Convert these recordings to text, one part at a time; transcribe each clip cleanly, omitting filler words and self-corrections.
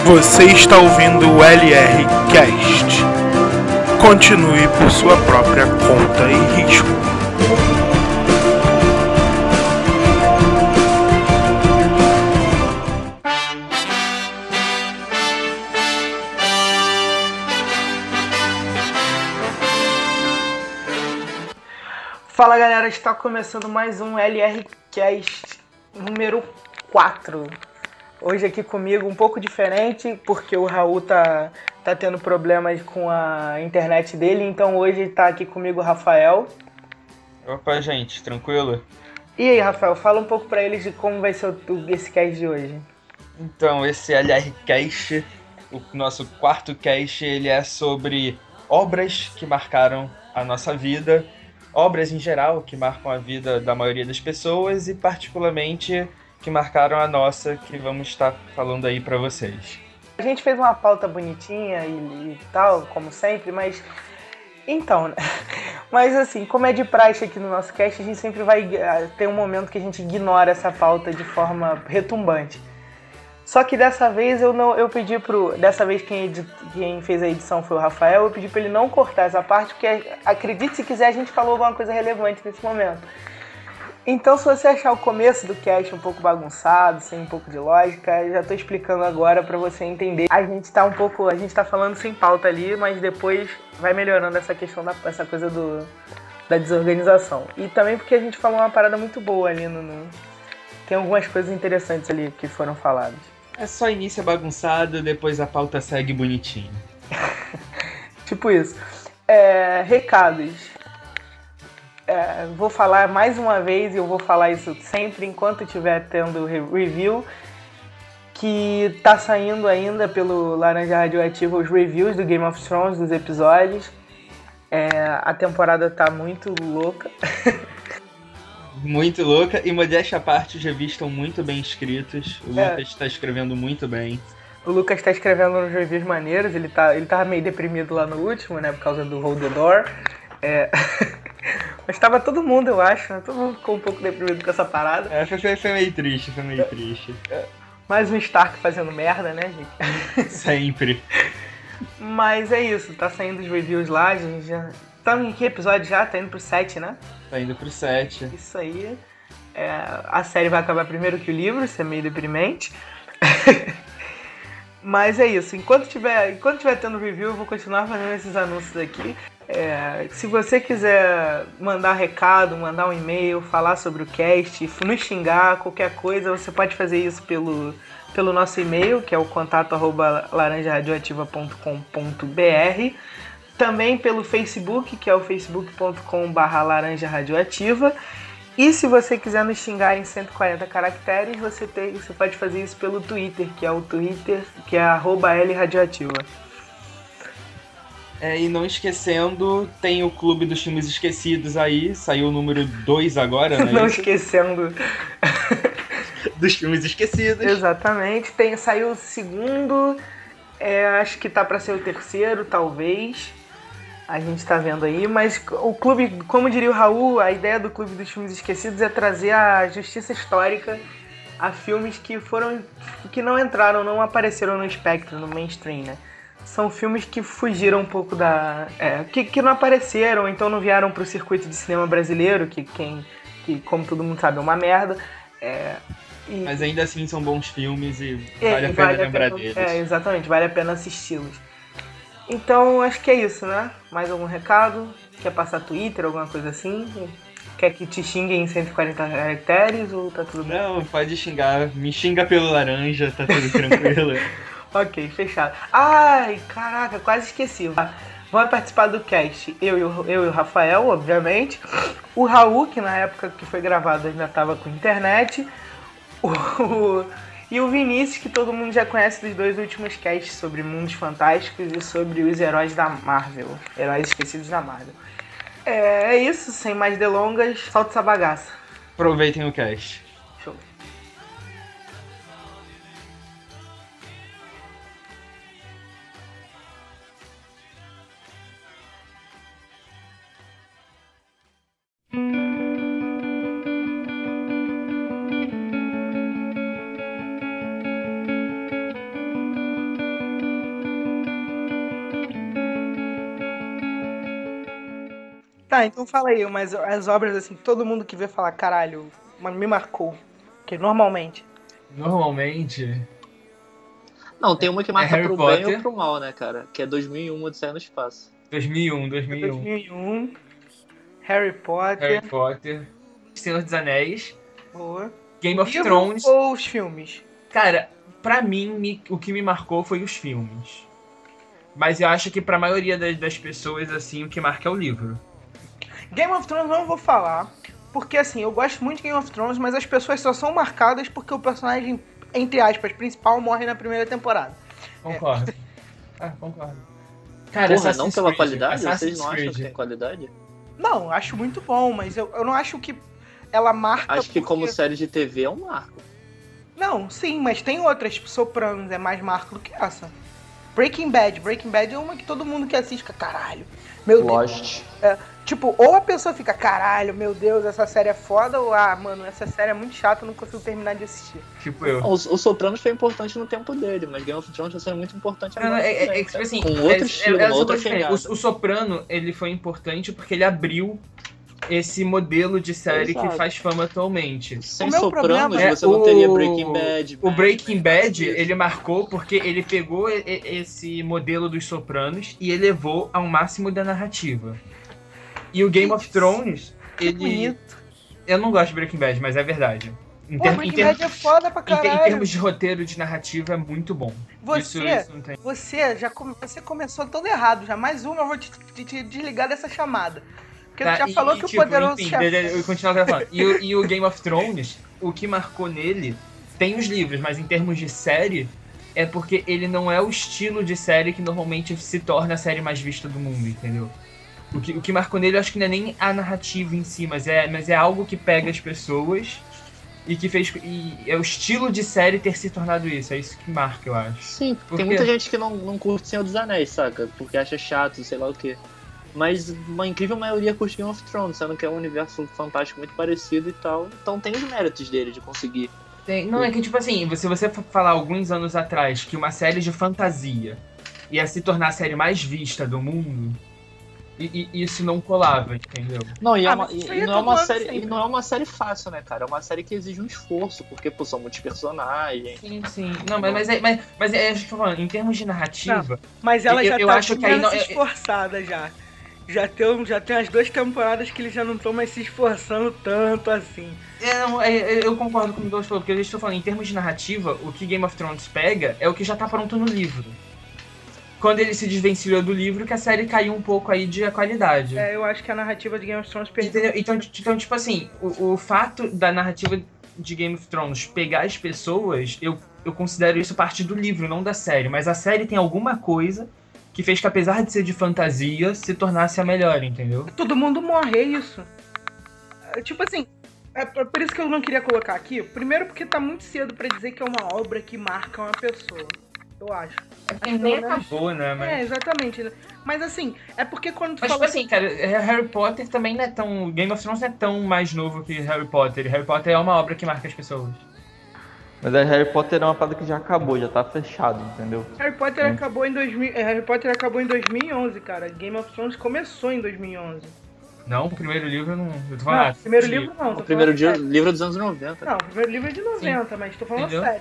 Você está ouvindo o LR Cast. Continue por sua própria conta e risco. Fala galera, está começando mais um LR Cast número 4. Hoje aqui comigo um pouco diferente, porque o Raul tá tendo problemas com a internet dele, então hoje tá aqui comigo o Rafael. Opa, gente, tranquilo? E aí, Rafael, fala um pouco pra eles de como vai ser esse cast de hoje. Então, esse LR Cast, o nosso quarto cast, ele é sobre obras que marcaram a nossa vida, obras em geral que marcam a vida da maioria das pessoas e particularmente que marcaram a nossa, que vamos estar falando aí pra vocês. A gente fez uma pauta bonitinha e tal, como sempre, mas... Então, né? Mas assim, como é de praxe aqui no nosso cast, a gente sempre vai ter um momento que a gente ignora essa pauta de forma retumbante. Só que dessa vez eu pedi dessa vez quem fez a edição foi o Rafael, eu pedi pra ele não cortar essa parte, porque acredite se quiser, a gente falou alguma coisa relevante nesse momento. Então, se você achar o começo do cast um pouco bagunçado, sem um pouco de lógica, eu já tô explicando agora pra você entender. A gente tá falando sem pauta ali, mas depois vai melhorando essa questão essa coisa da desorganização. E também porque a gente falou uma parada muito boa ali tem algumas coisas interessantes ali que foram faladas. É só início bagunçado, depois a pauta segue bonitinho. Tipo isso. Recados. Vou falar mais uma vez, e eu vou falar isso sempre enquanto estiver tendo review, que tá saindo ainda pelo Laranja Radioativa os reviews do Game of Thrones, dos episódios. A temporada tá muito louca. Muito louca, e modéstia à parte, os reviews estão muito bem escritos. O Lucas está escrevendo muito bem. O Lucas tá escrevendo uns reviews maneiros, ele tava meio deprimido lá no último, né, por causa do Hold the Door. Mas tava todo mundo, eu acho, né? Todo mundo ficou um pouco deprimido com essa parada. Foi meio triste, Mais um Stark fazendo merda, né, gente? Sempre. Mas é isso, tá saindo os reviews lá, a gente já... Tá em que episódio já? Tá indo pro 7, né? Tá indo pro 7. Isso aí. A série vai acabar primeiro que o livro, isso é meio deprimente. Mas é isso, enquanto tiver tendo review, eu vou continuar fazendo esses anúncios aqui. Se você quiser mandar recado, mandar um e-mail, falar sobre o cast, nos xingar, qualquer coisa, você pode fazer isso pelo nosso e-mail, que é o contato@laranjaradioativa.com.br. Também pelo Facebook, que é o facebook.com/laranjaradioativa. E se você quiser nos xingar em 140 caracteres, você pode fazer isso pelo Twitter, que é o Twitter, que é @lradioativa. E não esquecendo, tem o Clube dos Filmes Esquecidos aí, saiu o número 2 agora, né? Não esquecendo dos Filmes Esquecidos. Exatamente, saiu o segundo, acho que tá pra ser o terceiro, talvez. A gente tá vendo aí, mas o clube, como diria o Raul, a ideia do Clube dos Filmes Esquecidos é trazer a justiça histórica a filmes que não entraram, não apareceram no espectro, no mainstream, né? São filmes que fugiram um pouco que não apareceram, então não vieram pro circuito de cinema brasileiro, que como todo mundo sabe, é uma merda. Mas ainda assim são bons filmes e vale a pena lembrar deles. Exatamente, vale a pena assisti-los. Então, acho que é isso, né? Mais algum recado? Quer passar Twitter, alguma coisa assim? Quer que te xinguem em 140 caracteres ou tá tudo bem? Não, pode xingar. Me xinga pelo laranja, tá tudo tranquilo. Ok, fechado. Ai, caraca, quase esqueci. Vão participar do cast eu e o Rafael, obviamente. O Raul, que na época que foi gravado ainda tava com internet. E o Vinícius, que todo mundo já conhece dos dois últimos casts sobre Mundos Fantásticos e sobre os heróis da Marvel. Heróis esquecidos da Marvel. É isso, sem mais delongas, solta essa bagaça. Aproveitem o cast. Show. Tá, então fala aí, mas as obras assim, todo mundo que vê falar, caralho, me marcou. Que normalmente. Normalmente, Não, tem uma que marca Harry pro bem ou Potter. pro mal, né, cara? Que é 2001, Odisseia no Espaço. 2001, 2001, Harry Harry Potter. Potter, Senhor dos Anéis, Boa. Game of Livro Thrones. ou os filmes? Cara, pra mim, o que me marcou foi os filmes. Mas eu acho que pra maioria das pessoas, assim, o que marca é o livro. Game of Thrones não vou falar, porque assim, eu gosto muito de Game of Thrones, mas as pessoas só são marcadas porque o personagem, entre aspas, principal morre na primeira temporada. Concordo. Concordo. Cara, Porra, não pela qualidade? Vocês Assassin's não acham que Creed. tem qualidade? Não, acho muito bom, mas eu não acho que ela marca. Acho que porque... como série de TV é um marco. Não, sim, mas tem outras, tipo Sopranos, é mais marco do que essa. Breaking Bad é uma que todo mundo que assiste fica, caralho, meu Deus. Lost. Tipo, ou a pessoa fica, caralho, meu Deus, essa série é foda, ou, mano, essa série é muito chata, eu não consigo terminar de assistir. Tipo eu. O Sopranos foi importante no tempo dele, mas Game of Thrones tá sendo muito importante agora. Tipo assim, com outro estilo, uma outra pegada. O Soprano, ele foi importante porque ele abriu esse modelo de série Exato. que faz fama atualmente. Sem O meu Sopranos, problema você não teria Breaking Bad. O Breaking Bad, ele marcou porque ele pegou esse modelo dos Sopranos e elevou ao máximo da narrativa. E o Game of Thrones, Que bonito. Eu não gosto de Breaking Bad, mas é verdade. Breaking Bad é foda pra caralho. Em termos de roteiro de narrativa, é muito bom. Isso não tem. Você começou todo errado. Já mais uma, eu vou te desligar dessa chamada. Porque Tá, tu já falou que o Poderoso Chefão... Eu continuo gravando. E o Game of Thrones, o que marcou nele, tem os livros, mas em termos de série, é porque ele não é o estilo de série que normalmente se torna a série mais vista do mundo, entendeu? O que marcou nele, eu acho que não é nem a narrativa em si, mas é algo que pega as pessoas e que fez... E é o estilo de série ter se tornado isso, é isso que marca, eu acho. Sim, tem muita gente que não curte Senhor dos Anéis, saca? Porque acha chato, sei lá o quê. Mas uma incrível maioria curte Game of Thrones, sendo que é um universo fantástico muito parecido e tal. Então tem os méritos dele de conseguir. Não, é que tipo assim, se você falar alguns anos atrás que uma série de fantasia ia se tornar a série mais vista do mundo, e isso não colava, entendeu? Não, e, não é sempre. uma série fácil, né, cara? É uma série que exige um esforço, porque pô, são muitos personagens. Sim. Não, mas é isso que eu tô falando, em termos de narrativa... Não, mas ela já eu tá acho que aí não, esforçada já. Já tem as 2 temporadas que eles já não estão mais se esforçando tanto assim. Eu concordo com o Douglas falou, porque eu estou falando, em termos de narrativa, o que Game of Thrones pega é o que já tá pronto no livro. Quando ele se desvencilhou do livro, que a série caiu um pouco aí de qualidade. Eu acho que a narrativa de Game of Thrones perdeu. Então, tipo assim, o fato da narrativa de Game of Thrones pegar as pessoas, eu considero isso parte do livro, não da série. Mas a série tem alguma coisa que fez que, apesar de ser de fantasia, se tornasse a melhor, entendeu? Todo mundo morre, é isso. Tipo assim, é por isso que eu não queria colocar aqui. Primeiro porque tá muito cedo pra dizer que é uma obra que marca uma pessoa. Eu acho. É porque nem acabou, né? Mas... exatamente. Mas assim, é porque quando tu Mas fala... tipo assim, cara, Harry Potter também não é tão... Game of Thrones não é tão mais novo que Harry Potter. Harry Potter é uma obra que marca as pessoas. Mas a Harry Potter é uma parada que já acabou, já tá fechado, entendeu? Harry Potter acabou em 2011, cara. Game of Thrones começou em 2011. Não, o primeiro livro eu não... Eu tô falando, primeiro livro não. O primeiro livro é dos anos 90. Não, o primeiro livro é de 90, mas tô falando sério.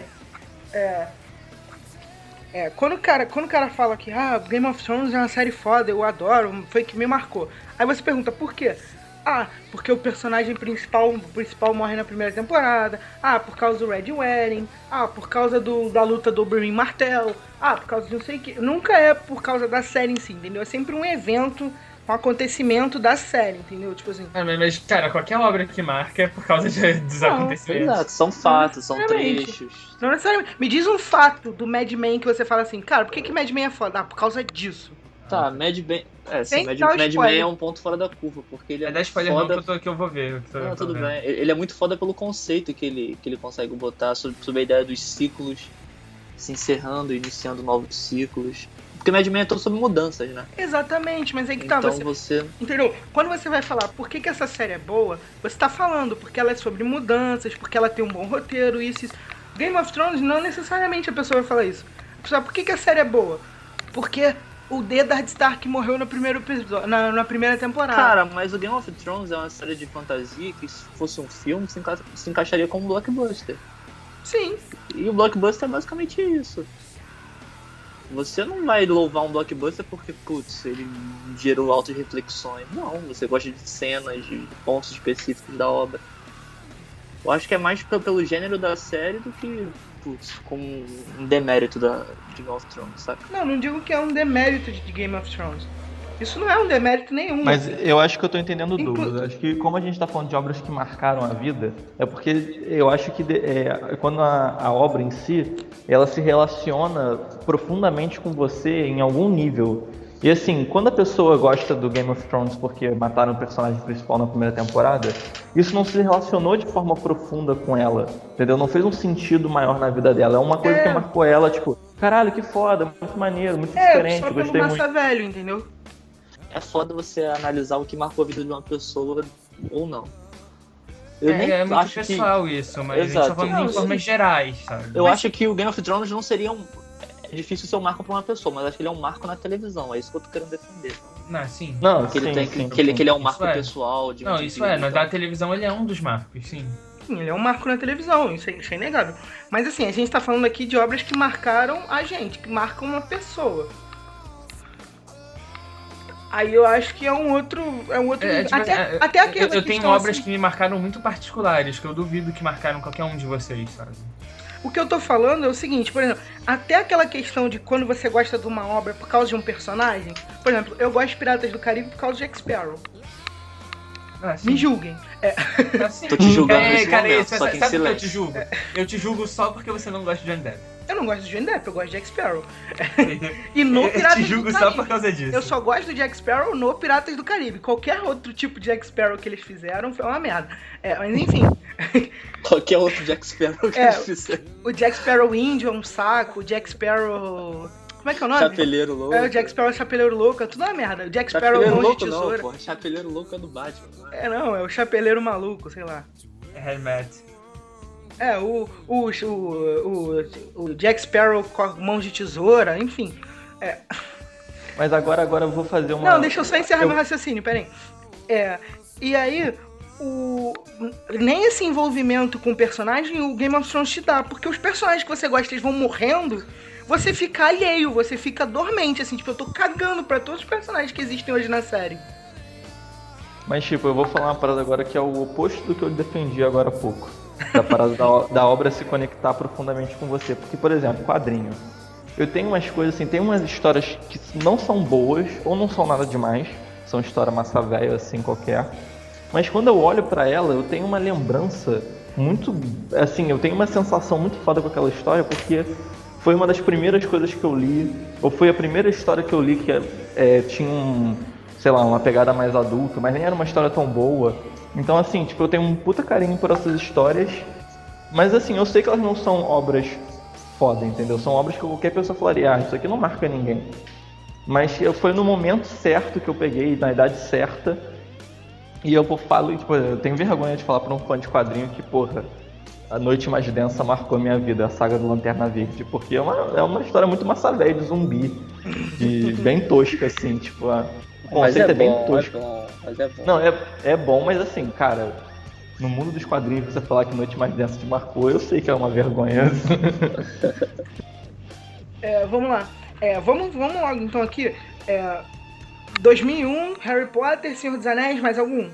Quando o cara fala que Game of Thrones é uma série foda, eu adoro, foi que me marcou. Aí você pergunta, por quê? Porque o personagem principal morre na primeira temporada. Por causa do Red Wedding. Por causa da luta do Oberyn Martell. Por causa de não sei o que. Nunca é por causa da série em si, entendeu? É sempre um evento, um acontecimento da série, entendeu? Tipo assim. Mas, cara, qualquer obra que marca é por causa dos acontecimentos. Exato, são fatos, são trechos. Não necessariamente. Me diz um fato do Mad Men que você fala assim, cara, por que Mad Men é foda? Por causa disso. Tá, Mad Men... Mad Men é um ponto fora da curva, porque ele é da spoiler foda... não que eu vou ver. Não, tudo bem. Ele é muito foda pelo conceito que ele consegue botar sobre a ideia dos ciclos se encerrando e iniciando novos ciclos. Porque Mad Men é todo sobre mudanças, né? Exatamente, mas aí que tá. Então você... Entendeu? Quando você vai falar por que essa série é boa, você tá falando porque ela é sobre mudanças, porque ela tem um bom roteiro, isso. Game of Thrones, não necessariamente a pessoa vai falar isso. A pessoa, por que a série é boa? Porque o Eddard Stark morreu no primeiro episódio, na primeira temporada. Cara, mas o Game of Thrones é uma série de fantasia que, se fosse um filme, se encaixaria como um blockbuster. Sim. E o blockbuster é basicamente isso. Você não vai louvar um blockbuster porque, putz, ele gerou altas reflexões. Não, você gosta de cenas, de pontos específicos da obra. Eu acho que é mais pelo gênero da série do que, putz, com um demérito de Game of Thrones, sabe? Não digo que é um demérito de Game of Thrones. Isso não é um demérito nenhum. Mas eu acho que eu tô entendendo o Douglas. Acho que como a gente tá falando de obras que marcaram a vida, é porque eu acho que quando a obra em si, ela se relaciona profundamente com você em algum nível. E assim, quando a pessoa gosta do Game of Thrones porque mataram o personagem principal na primeira temporada, isso não se relacionou de forma profunda com ela, entendeu? Não fez um sentido maior na vida dela. É uma coisa que marcou ela, tipo, caralho, que foda, muito maneiro, muito diferente, só pelo gostei massa muito. velho, entendeu? É foda você analisar o que marcou a vida de uma pessoa ou não. Eu nem É muito acho pessoal isso, mas Exato. a gente tá falando em formas gerais, sabe? Eu acho que o Game of Thrones não seria É difícil ser um marco pra uma pessoa, mas acho que ele é um marco na televisão. É isso que eu tô querendo defender. Não, sim. Não, Que ele, sim. que ele é um marco Isso é. pessoal. De Não, isso é. Da televisão ele é um dos marcos, sim. Sim, ele é um marco na televisão, isso é inegável. Mas assim, a gente tá falando aqui de obras que marcaram a gente, que marcam uma pessoa. Aí eu acho que é um outro. Até aquela eu tenho questão, obras assim, que me marcaram muito particulares, que eu duvido que marcaram qualquer um de vocês, sabe? O que eu tô falando é o seguinte, por exemplo, até aquela questão de quando você gosta de uma obra por causa de um personagem. Por exemplo, eu gosto de Piratas do Caribe por causa de Jack Sparrow. Sim. Me julguem. Assim, Tô te julgando nesse cara, momento, sabe só que em por que eu silêncio. te julgo? Eu te julgo só porque você não gosta de Johnny Depp. Eu não gosto de Johnny Depp, eu gosto de Jack Sparrow. E no Eu Piratas te do julgo só Caribe. por causa disso. Eu só gosto do Jack Sparrow no Piratas do Caribe. Qualquer outro tipo de Jack Sparrow que eles fizeram foi uma merda. Mas enfim. Qualquer outro Jack Sparrow que eles fizeram. O Jack Sparrow índio é um saco. O Jack Sparrow... Como é que é o nome? Chapeleiro louco. O Jack Sparrow Chapeleiro Louco. É tudo uma merda. O Jack Sparrow Chapeleiro Mão de louco não, Tesoura. porra. Chapeleiro louco é do Batman. Não. É o Chapeleiro Maluco, sei lá. Helmet. O Jack Sparrow com mãos de tesoura, enfim. Mas agora eu vou fazer uma... Não, deixa eu só encerrar meu raciocínio, peraí. E aí, nem esse envolvimento com o personagem o Game of Thrones te dá, porque os personagens que você gosta, eles vão morrendo, você fica alheio, você fica dormente, assim, tipo, eu tô cagando pra todos os personagens que existem hoje na série. Mas tipo, eu vou falar uma parada agora que é o oposto do que eu defendi agora há pouco. Da parada da obra se conectar profundamente com você. Porque, por exemplo, quadrinho. Eu tenho umas coisas assim, tem umas histórias que não são boas ou não são nada demais. São história massa velha, assim, qualquer. Mas quando eu olho pra ela, eu tenho uma lembrança muito... Assim, eu tenho uma sensação muito foda com aquela história, porque foi uma das primeiras coisas que eu li, ou foi a primeira história que eu li que tinha sei lá, uma pegada mais adulta, mas nem era uma história tão boa. Então, assim, tipo, eu tenho um puta carinho por essas histórias, mas assim, eu sei que elas não são obras foda, entendeu? São obras que qualquer pessoa falaria, isso aqui não marca ninguém. Mas foi no momento certo que eu peguei, na idade certa, e eu falo, tipo, eu tenho vergonha de falar pra um fã de quadrinho que, porra, A Noite Mais Densa marcou minha vida, a saga do Lanterna Verde, porque é uma história muito massa velha de zumbi, bem tosca, assim, tipo, o conceito é bem tosco. Mas é bom. Não, é bom, mas assim, cara, no mundo dos quadrinhos, você falar que Noite Mais Densa te marcou, eu sei que é uma vergonha. Vamos lá. Vamos logo então aqui. 2001, Harry Potter, Senhor dos Anéis, mais algum?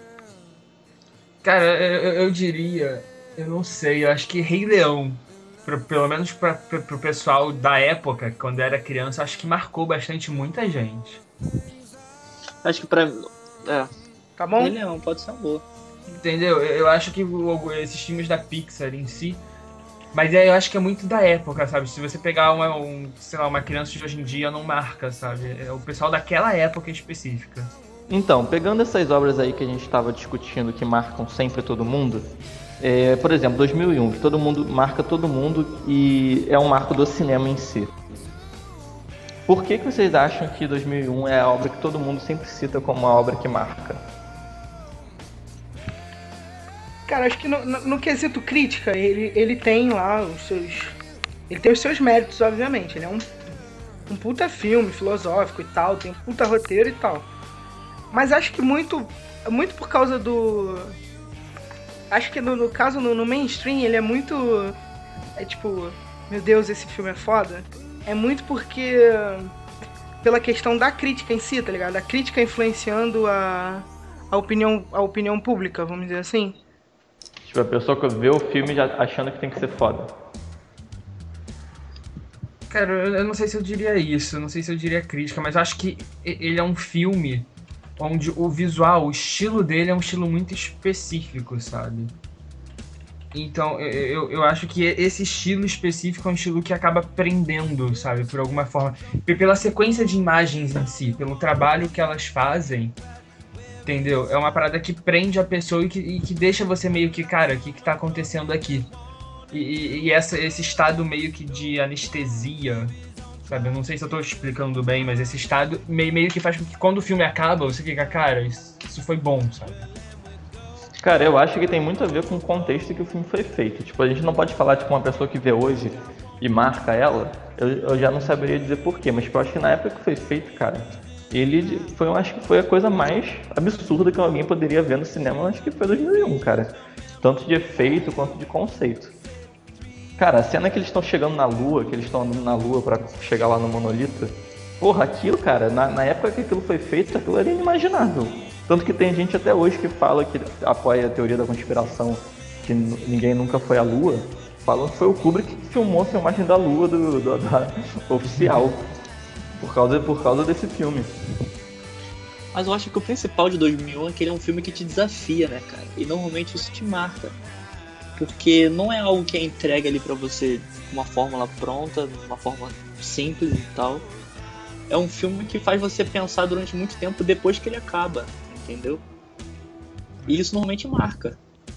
Cara, eu diria, eu não sei, eu acho que Rei Leão, pelo menos pro pessoal da época, quando eu era criança, acho que marcou bastante muita gente. Acho que pra... Tá bom? Rei Leão, pode ser um boa. Entendeu? Eu acho que esses filmes da Pixar em si, mas eu acho que é muito da época, sabe? Se você pegar uma criança de hoje em dia, não marca, sabe? É o pessoal daquela época específica. Então, pegando essas obras aí que a gente estava discutindo, que marcam sempre todo mundo, por exemplo, 2001, que todo mundo marca todo mundo e é um marco do cinema em si. Por que vocês acham que 2001 é a obra que todo mundo sempre cita como uma obra que marca? Cara, acho que no quesito crítica, ele tem lá os seus... Ele tem os seus méritos, obviamente. Ele é um puta filme filosófico e tal, tem um puta roteiro e tal. Mas acho que muito por causa do... Acho que no caso, no mainstream, ele é muito... É tipo, meu Deus, esse filme é foda. É muito porque... Pela questão da crítica em si, tá ligado? A crítica influenciando a opinião pública, vamos dizer assim. Tipo, a pessoa que vê o filme já achando que tem que ser foda. Cara, eu não sei se eu diria isso, não sei se eu diria crítica, mas eu acho que ele é um filme onde o visual, o estilo dele é um estilo muito específico, sabe? Então, eu acho que esse estilo específico é um estilo que acaba prendendo, sabe? Por alguma forma. Pela sequência de imagens em si, pelo trabalho que elas fazem, entendeu? É uma parada que prende a pessoa e que deixa você meio que, cara, o que tá acontecendo aqui? E esse estado meio que de anestesia, sabe? Eu não sei se eu tô explicando bem, mas esse estado meio que faz com que quando o filme acaba, você fica, cara, isso foi bom, sabe? Cara, eu acho que tem muito a ver com o contexto que o filme foi feito. Tipo, a gente não pode falar, tipo, uma pessoa que vê hoje e marca ela, eu já não saberia dizer porquê, mas tipo, eu acho que na época que foi feito, cara, eu acho que foi a coisa mais absurda que alguém poderia ver no cinema, acho que foi 2001, cara. Tanto de efeito quanto de conceito. Cara, a cena que eles estão chegando na Lua, que eles estão andando na Lua pra chegar lá no monolito, porra, aquilo, cara, na época que aquilo foi feito, aquilo era inimaginável. Tanto que tem gente até hoje que fala que apoia a teoria da conspiração, que ninguém nunca foi à Lua, falam que foi o Kubrick que filmou a filmagem da Lua da oficial, por causa desse filme. Mas eu acho que o principal de 2001 é que ele é um filme que te desafia, né, cara? E normalmente isso te marca. Porque não é algo que é entregue ali pra você com uma fórmula pronta, uma forma simples e tal. É um filme que faz você pensar durante muito tempo depois que ele acaba, entendeu? E isso normalmente marca.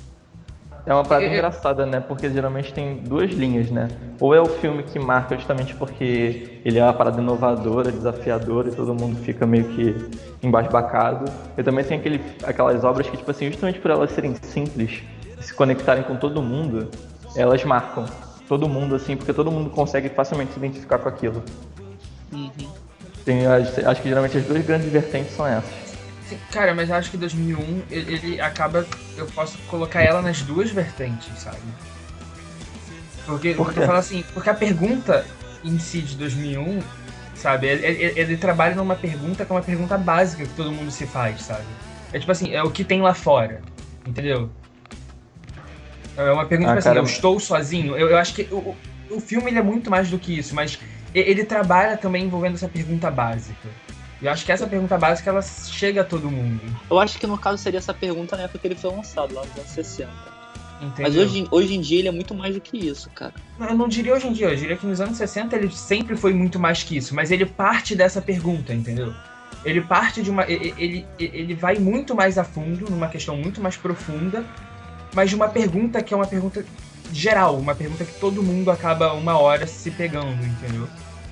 É uma parada engraçada, né? Porque geralmente tem duas linhas, né? Ou é o filme que marca justamente porque ele é uma parada inovadora, desafiadora e todo mundo fica meio que embasbacado. E também tem aquelas obras que, tipo assim, justamente por elas serem simples, se conectarem com todo mundo, elas marcam todo mundo, assim, porque todo mundo consegue facilmente se identificar com aquilo. Uhum. Acho que geralmente as duas grandes vertentes são essas. Sim, cara, mas eu acho que 2001, ele acaba... Eu posso colocar ela nas duas vertentes, sabe? Porque eu falo assim, porque a pergunta em si de 2001, sabe? Ele trabalha numa pergunta que é uma pergunta básica que todo mundo se faz, sabe? É tipo assim, é o que tem lá fora, entendeu? É uma pergunta tipo assim, eu estou sozinho? Eu acho que o filme ele é muito mais do que isso, mas ele trabalha também envolvendo essa pergunta básica. Eu acho que essa pergunta básica, ela chega a todo mundo. Eu acho que no caso seria essa pergunta na época que ele foi lançado, lá nos anos 60. Entendeu? Mas hoje em dia ele é muito mais do que isso, cara. Eu não diria hoje em dia, eu diria que nos anos 60 ele sempre foi muito mais que isso, mas ele parte dessa pergunta, entendeu? Ele parte de uma... Ele vai muito mais a fundo, numa questão muito mais profunda, mas de uma pergunta que é uma pergunta geral, uma pergunta que todo mundo acaba uma hora se pegando, entendeu?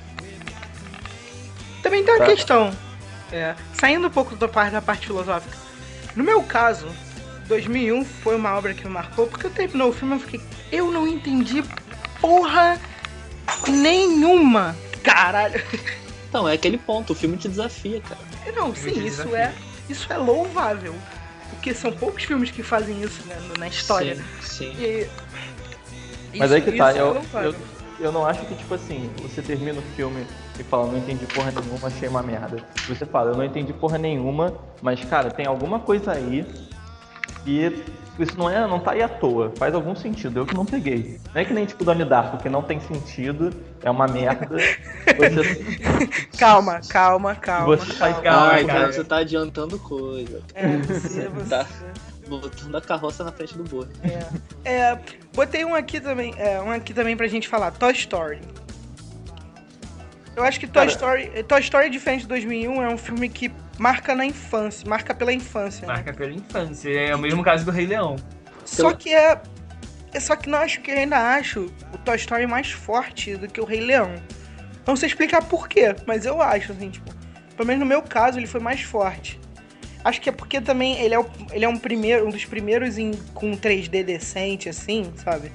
Também tem uma questão, saindo um pouco da parte filosófica. No meu caso, 2001 foi uma obra que me marcou, porque eu terminou o filme e eu não entendi porra nenhuma, caralho. Então, é aquele ponto, o filme te desafia, cara. Não, sim, isso é louvável, porque são poucos filmes que fazem isso, né, na história. Sim. Mas aí que tá, eu não acho que, tipo assim, você termina o filme e fala, não entendi porra nenhuma, achei uma merda. Você fala, eu não entendi porra nenhuma, mas, cara, tem alguma coisa aí e isso não tá aí à toa, faz algum sentido, eu que não peguei. Não é que nem, tipo, Donnie Darko, que não tem sentido, é uma merda. Calma. Você faz cara, você tá adiantando coisa. Você tá botando a carroça na frente do boi. Botei um aqui também pra gente falar, Toy Story. Eu acho que Toy Story, diferente de 2001, é um filme que marca pela infância. Marca pela infância, é o mesmo caso do Rei Leão. Só que eu ainda acho o Toy Story mais forte do que o Rei Leão. Não sei explicar por quê, mas eu acho, assim, tipo, pelo menos no meu caso, ele foi mais forte. Acho que é porque também ele é um dos primeiros com 3D decente, assim, sabe?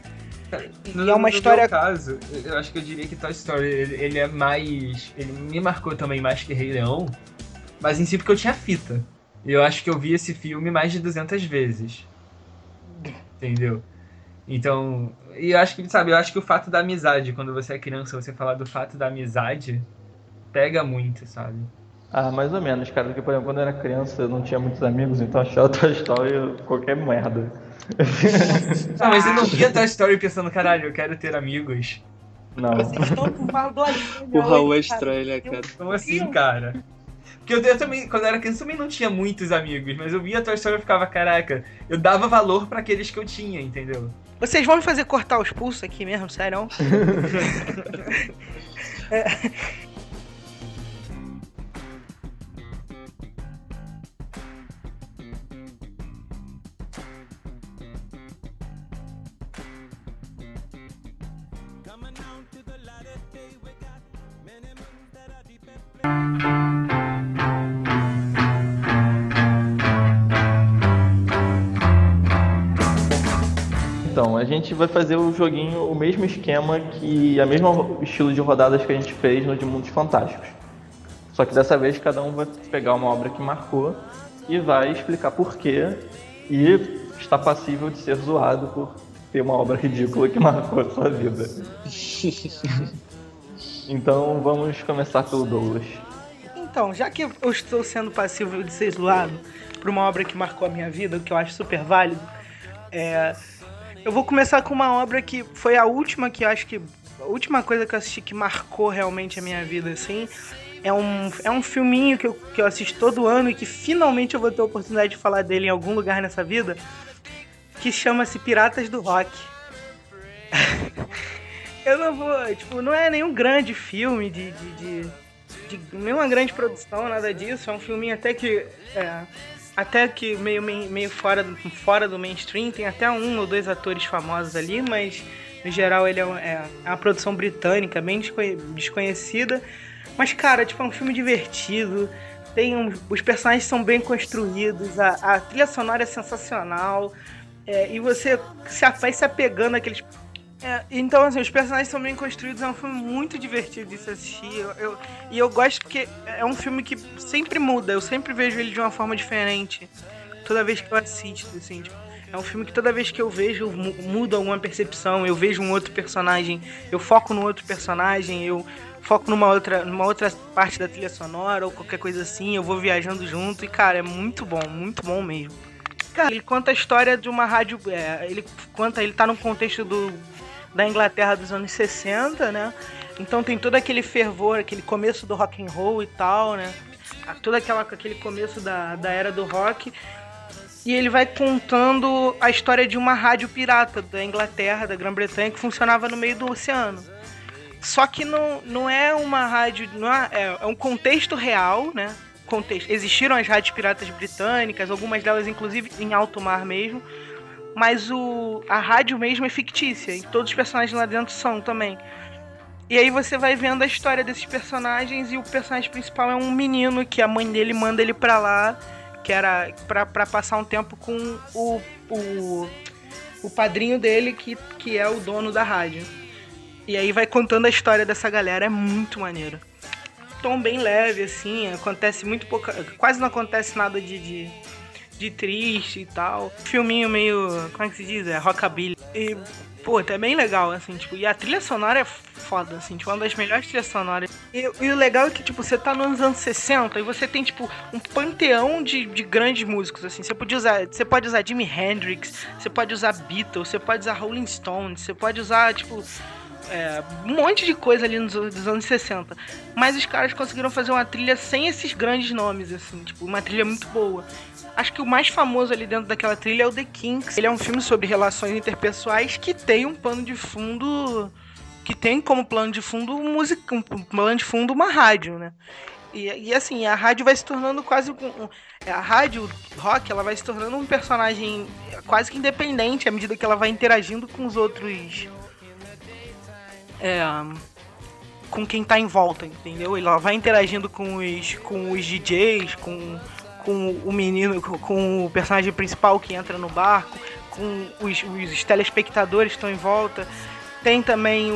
E é uma história... No meu caso, eu acho que eu diria que Toy Story, ele é mais... Ele me marcou também mais que Rei Leão, mas em si porque eu tinha fita. E eu acho que eu vi esse filme mais de 200 vezes. Entendeu? Então... E eu acho que, sabe, eu acho que o fato da amizade, quando você é criança, você falar do fato da amizade, pega muito, sabe? Ah, mais ou menos, cara. Porque, por exemplo, quando eu era criança, eu não tinha muitos amigos, então eu achava Toy Story qualquer merda. Ah, mas você não via Toy Story pensando, caralho, eu quero ter amigos. Não. Vocês estão com uma blasfêmia O Raul é hoje, cara. estranho, né, cara? Como assim, cara? Porque eu também, quando eu era criança, também não tinha muitos amigos, mas eu via Toy Story e ficava, caraca, eu dava valor pra aqueles que eu tinha, entendeu? Vocês vão me fazer cortar os pulsos aqui mesmo, sério? Então, a gente vai fazer o joguinho, o mesmo esquema que... A mesma estilo de rodadas que a gente fez no de Mundos Fantásticos. Só que dessa vez cada um vai pegar uma obra que marcou e vai explicar porquê e está passível de ser zoado por ter uma obra ridícula que marcou a sua vida. Então vamos começar pelo Douglas. Então, já que eu estou sendo passível de ser zoado por uma obra que marcou a minha vida, o que eu acho super válido, eu vou começar com uma obra que foi a última que eu acho que... A última coisa que eu assisti que marcou realmente a minha vida, assim. É um filminho que eu assisto todo ano e que finalmente eu vou ter a oportunidade de falar dele em algum lugar nessa vida, que chama-se Piratas do Rock. Eu não vou... Tipo, não é nenhum grande filme de nenhuma grande produção, nada disso. É um filminho até que meio fora do mainstream. Tem até 1 ou 2 atores famosos ali, mas no geral ele é uma produção britânica, bem desconhecida. Mas, cara, tipo, é um filme divertido. Os personagens são bem construídos, a trilha sonora é sensacional. E você vai se apegando àqueles... Então, assim, os personagens são bem construídos, é um filme muito divertido de se assistir. E eu gosto porque é um filme que sempre muda, eu sempre vejo ele de uma forma diferente toda vez que eu assisto, assim, tipo, é um filme que toda vez que eu vejo muda alguma percepção, eu vejo um outro personagem, eu foco no outro personagem, eu foco numa outra parte da trilha sonora ou qualquer coisa assim, eu vou viajando junto e, cara, é muito bom mesmo. Cara, ele conta a história de uma rádio, ele tá no contexto da Inglaterra dos anos 60, né? Então tem todo aquele fervor, aquele começo do rock and roll e tal, né? Todo aquele começo da era do rock. E ele vai contando a história de uma rádio pirata da Inglaterra, da Grã-Bretanha, que funcionava no meio do oceano. Só que não é uma rádio... É um contexto real, né? Existiram as rádios piratas britânicas, algumas delas inclusive em alto mar mesmo. Mas a rádio mesmo é fictícia, e todos os personagens lá dentro são também. E aí você vai vendo a história desses personagens, e o personagem principal é um menino que a mãe dele manda ele pra lá, que era pra passar um tempo com o padrinho dele, que é o dono da rádio. E aí vai contando a história dessa galera, é muito maneiro. Tom bem leve, assim, acontece muito pouco, quase não acontece nada de triste e tal. Filminho meio, como é que se diz? Rockabilly. E, pô, é bem legal, assim, tipo, e a trilha sonora é foda, assim, tipo, uma das melhores trilhas sonoras. E o legal é que, tipo, você tá nos anos 60 e você tem, tipo, um panteão de grandes músicos, assim. Você pode usar Jimi Hendrix, você pode usar Beatles, você pode usar Rolling Stones, você pode usar, tipo... um monte de coisa ali dos anos 60. Mas os caras conseguiram fazer uma trilha sem esses grandes nomes, assim, tipo, uma trilha muito boa. Acho que o mais famoso ali dentro daquela trilha é o The Kinks. Ele é um filme sobre relações interpessoais que tem um pano de fundo... Que tem como plano de fundo música, um plano de fundo uma rádio, né? E assim, a rádio vai se tornando quase... A rádio rock, ela vai se tornando um personagem quase que independente à medida que ela vai interagindo com os outros... com quem tá em volta, entendeu? Ela vai interagindo com os DJs, com o menino, com o personagem principal que entra no barco, com os telespectadores que estão em volta. Tem também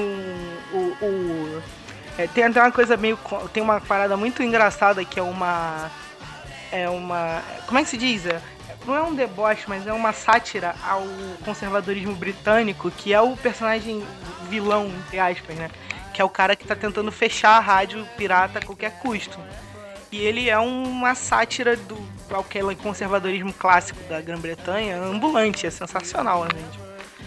tem até uma coisa meio... Tem uma parada muito engraçada que é uma... Como é que se diz? Não é um deboche, mas é uma sátira ao conservadorismo britânico, que é o personagem vilão, entre aspas, né? Que é o cara que tá tentando fechar a rádio pirata a qualquer custo. E ele é uma sátira ao aquele conservadorismo clássico da Grã-Bretanha, ambulante, é sensacional, gente.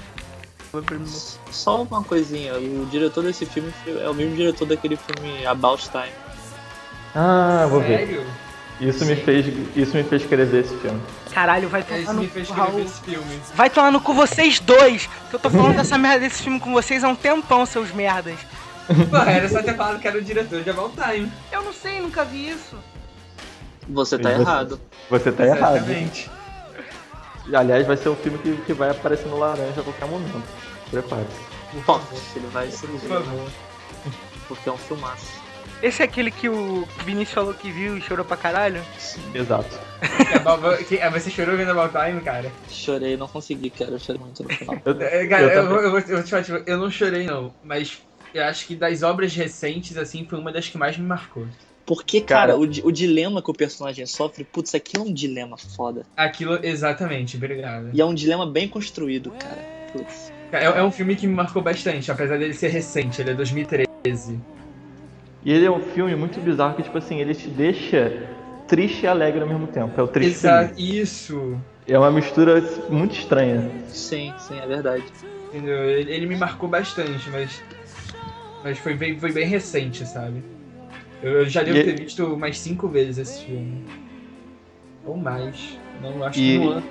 Só uma coisinha, o diretor desse filme é o mesmo diretor daquele filme About Time. Ah, vou ver. Sério? Isso me fez querer ver esse filme. Caralho, vai tomar Isso no me fez cu, querer ver Raul. esse filme. Vai tomar no cu vocês dois, que eu tô falando dessa merda desse filme com vocês há um tempão, seus merdas. Pô, era só ter falado que era o diretor de About Time. Eu não sei, nunca vi isso. Você tá errado. Você tá errado. Exatamente. Aliás, vai ser um filme que vai aparecer no laranja a qualquer momento. Prepare-se. Nossa, ele vai ser Por favor. porque é um filmaço. Esse é aquele que o Vinícius falou que viu e chorou pra caralho? Exato. Você chorou vendo About Time, cara? Chorei, não consegui, cara. Eu chorei muito no final. Cara, eu eu vou te falar, tipo, eu não chorei não, mas eu acho que das obras recentes, assim, foi uma das que mais me marcou. Porque, cara, o dilema que o personagem sofre, putz, aquilo é um dilema foda. Aquilo, exatamente, obrigado. E é um dilema bem construído, cara. Putz. É um filme que me marcou bastante, apesar dele ser recente, ele é 2013. E ele é um filme muito bizarro que, tipo assim, ele te deixa triste e alegre ao mesmo tempo. É o triste feliz. Isso. É uma mistura muito estranha. Sim, é verdade. Entendeu? Ele me marcou bastante, mas foi bem recente, sabe? Eu já devo ter visto umas 5 vezes esse filme. Ou mais. Não, acho que no ano.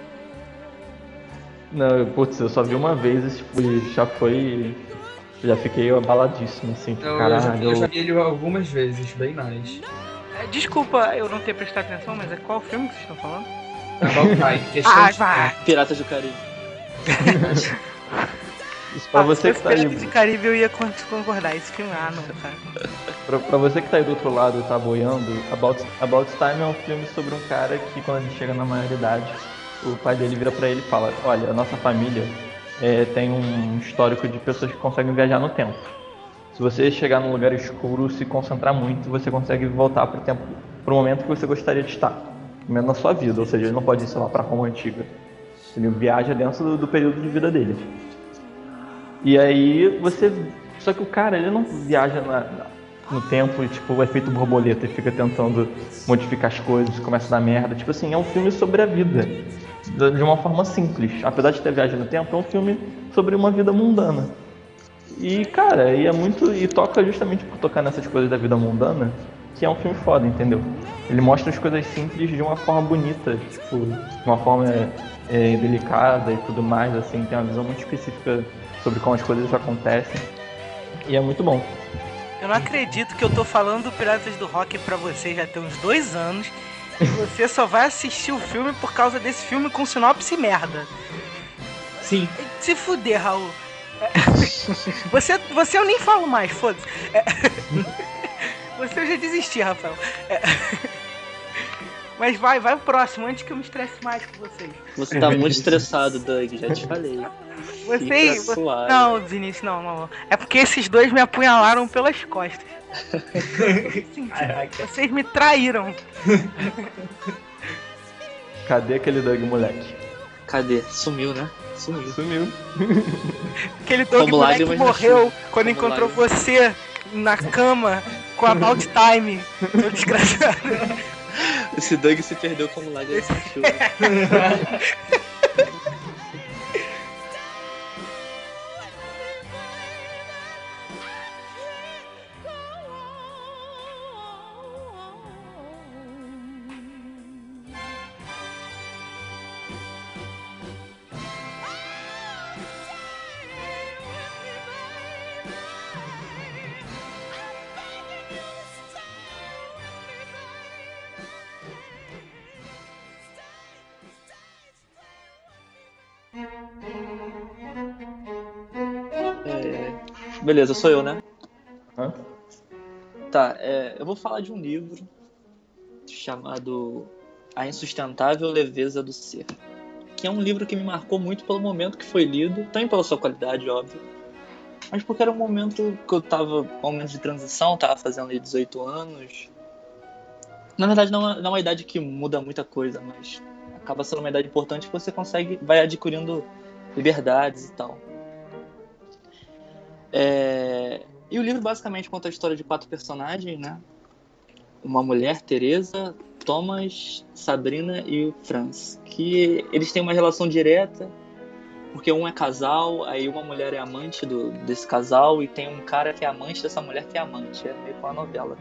Não, putz, eu só vi uma vez e já foi... Já fiquei abaladíssimo, assim, tipo, caralho. Eu já vi ele algumas vezes, bem mais. Desculpa eu não ter prestado atenção, mas qual filme que vocês estão falando? About Time. Vai! Piratas do Caribe. Isso pra você que tá aí... Piratas do Caribe eu ia concordar, esse filme, não, cara. Pra você que tá aí do outro lado e tá boiando, About Time é um filme sobre um cara que, quando ele chega na maioridade, o pai dele vira pra ele e fala: olha, a nossa família tem um histórico de pessoas que conseguem viajar no tempo. Se você chegar num lugar escuro, se concentrar muito, você consegue voltar pro momento que você gostaria de estar, pelo menos na sua vida. Ou seja, ele não pode ir, sei lá, pra Roma Antiga. Ele viaja dentro do período de vida dele. E aí só que o cara, ele não viaja no tempo e, tipo, o efeito borboleta e fica tentando modificar as coisas, começa a dar merda. Tipo assim, é um filme sobre a vida, de uma forma simples. Apesar de ter viagem no tempo, é um filme sobre uma vida mundana. E, cara, e toca justamente por tocar nessas coisas da vida mundana, que é um filme foda, entendeu? Ele mostra as coisas simples de uma forma bonita, tipo, de uma forma delicada e tudo mais, assim, tem uma visão muito específica sobre como as coisas acontecem. E é muito bom. Eu não acredito que eu tô falando Piratas do Rock pra você já tem uns 2 anos e você só vai assistir o filme por causa desse filme com sinopse merda. Sim. Se fuder, Raul. Você eu nem falo mais, foda-se. Você eu já desisti, Rafael. Mas vai o próximo, antes que eu me estresse mais com vocês. Você tá muito estressado, Doug, já te falei. Não, Vinícius, não. É porque esses dois me apunhalaram pelas costas. Vocês me traíram. Cadê aquele Doug, moleque? Cadê? Sumiu, né? Sumiu. Aquele Doug moleque morreu quando encontrou você na cama com a About Time. Seu desgraçado. Esse Doug se perdeu como lágrima de chuva. Beleza, sou eu, né? Hã? Tá, eu vou falar de um livro chamado A Insustentável Leveza do Ser, que é um livro que me marcou muito pelo momento que foi lido, também pela sua qualidade, óbvio, mas porque era um momento que eu tava, um momento de transição, tava fazendo ali 18 anos. Na verdade não é uma idade que muda muita coisa, mas acaba sendo uma idade importante que você vai adquirindo liberdades e tal. E o livro basicamente conta a história de 4 personagens, né? Uma mulher, Teresa, Thomas, Sabrina e o Franz, que eles têm uma relação direta, porque um é casal, aí uma mulher é amante desse casal, e tem um cara que é amante dessa mulher que é amante. É meio que uma novela.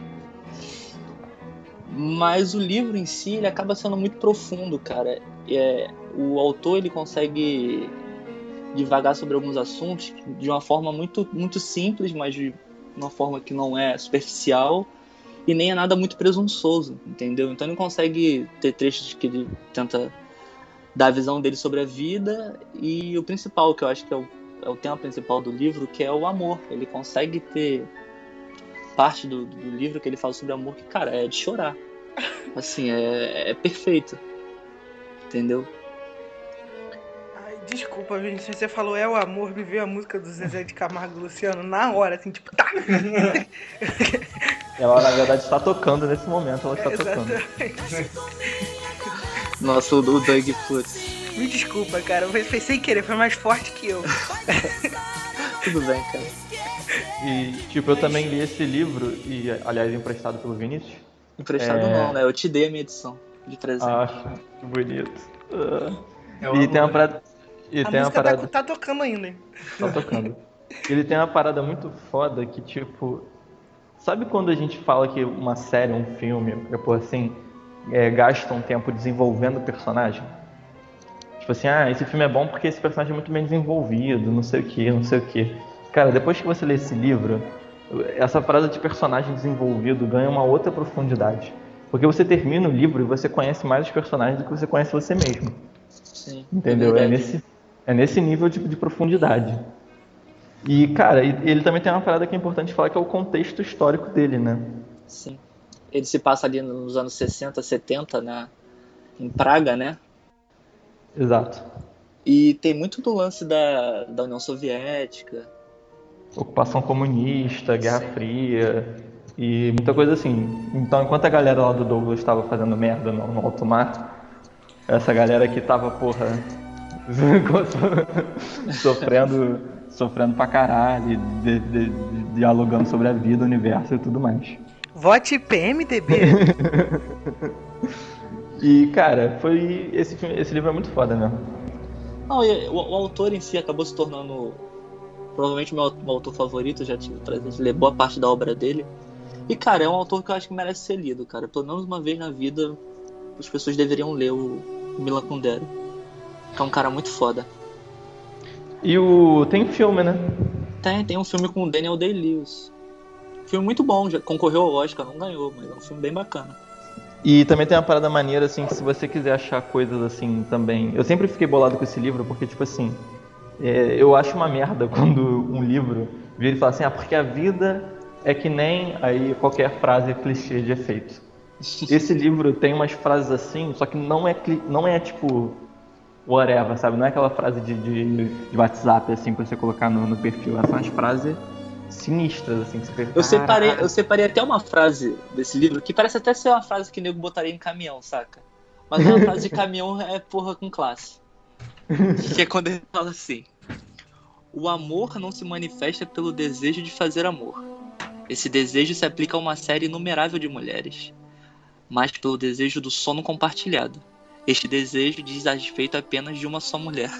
Mas o livro em si, ele acaba sendo muito profundo, cara. O autor, ele consegue divagar sobre alguns assuntos de uma forma muito, muito simples, mas de uma forma que não é superficial e nem é nada muito presunçoso, entendeu? Então ele consegue ter trechos que ele tenta dar a visão dele sobre a vida, e o principal, que eu acho que é o tema principal do livro, que é o amor. Ele consegue ter parte do livro que ele fala sobre amor que, cara, é de chorar. Assim, é perfeito. Entendeu? Ai, desculpa, Vinícius, você falou é o amor, me veio a música do Zezé de Camargo e Luciano na hora, assim, tipo, tá! Ela, na verdade, está tocando nesse momento, ela está tocando. Nossa, o Doug, putz. Me desculpa, cara, foi sem querer, foi mais forte que eu. Tudo bem, cara. E, tipo, eu também li esse livro, e, aliás, emprestado pelo Vinícius. Emprestado não, né? Eu te dei a minha edição de presente. Acho, que bonito. E tem uma parada... A música tá tocando ainda, hein? Tá tocando. Ele tem uma parada muito foda que, tipo... Sabe quando a gente fala que uma série, um filme, assim, gasta um tempo desenvolvendo o personagem? Tipo assim, esse filme é bom porque esse personagem é muito bem desenvolvido, não sei o que, não sei o que. Cara, depois que você lê esse livro, essa parada de personagem desenvolvido ganha uma outra profundidade. Porque você termina o livro e você conhece mais os personagens do que você conhece você mesmo. Sim, entendeu? É nesse nível de profundidade. E, cara, ele também tem uma parada que é importante falar, que é o contexto histórico dele, né? Sim. Ele se passa ali nos anos 60, 70, em Praga, né? Exato. E tem muito do lance da União Soviética. Ocupação comunista, Guerra Fria e muita coisa assim. Então, enquanto a galera lá do Douglas estava fazendo merda no alto mar, essa galera aqui tava, sofrendo pra caralho, dialogando sobre a vida, o universo e tudo mais. Vote PMDB. E, cara, esse livro é muito foda mesmo. Não, o autor em si acabou se tornando provavelmente meu autor favorito. Já tive o prazer de ler boa parte da obra dele. E, cara, é um autor que eu acho que merece ser lido, cara. Pelo menos uma vez na vida as pessoas deveriam ler o Milan Kundera, que é um cara muito foda. E tem filme, né? Tem um filme com o Daniel Day-Lewis. Filme muito bom, já concorreu ao Oscar, não ganhou, mas é um filme bem bacana. E também tem uma parada maneira, assim, que se você quiser achar coisas assim também... Eu sempre fiquei bolado com esse livro, porque, tipo assim... eu acho uma merda quando um livro vira e fala assim, porque a vida é que nem... Aí qualquer frase clichê de efeito. Esse livro tem umas frases assim, só que não é tipo... whatever, sabe? Não é aquela frase de WhatsApp, assim, pra você colocar no perfil. São as frases sinistras, assim, que você eu separei até uma frase desse livro que parece até ser uma frase que o nego botaria em caminhão, saca? Mas uma frase de caminhão é porra com classe. Que é quando ele fala assim: o amor não se manifesta pelo desejo de fazer amor. Esse desejo se aplica a uma série inumerável de mulheres, mas pelo desejo do sono compartilhado. Este desejo diz a respeito apenas de uma só mulher.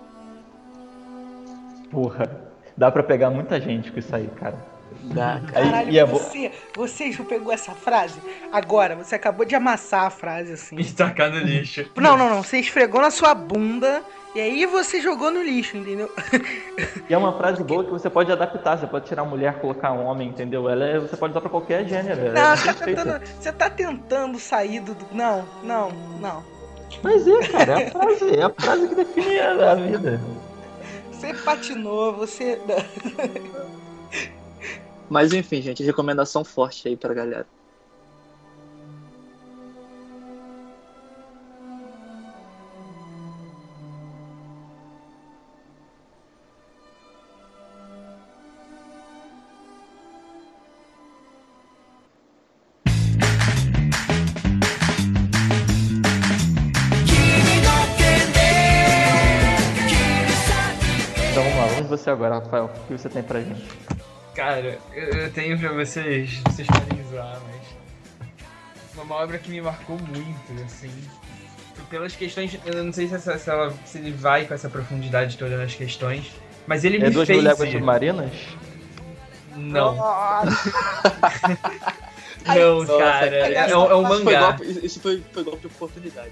Porra, dá pra pegar muita gente com isso aí, cara. Dá, cara. Caralho, você já pegou essa frase? Agora, você acabou de amassar a frase, assim. E tacar no lixo. Não, você esfregou na sua bunda e aí você jogou no lixo, entendeu? E é uma frase boa que você pode adaptar, você pode tirar mulher, colocar homem, entendeu? Você pode usar pra qualquer gênero. Não, você tá tentando sair do... Não. Mas cara, é a frase que define a vida. Você patinou, você... Mas enfim, gente, recomendação forte aí pra galera. de você agora, Rafael. O que você tem pra gente? Cara, eu tenho pra vocês podem zoar, mas uma obra que me marcou muito, assim, pelas questões, eu não sei se ele vai com essa profundidade toda nas questões, mas ele me Duas fez Léguas Submarinas? Não. Ai, Não, nossa, cara, é um mangá. Isso foi golpe de oportunidade.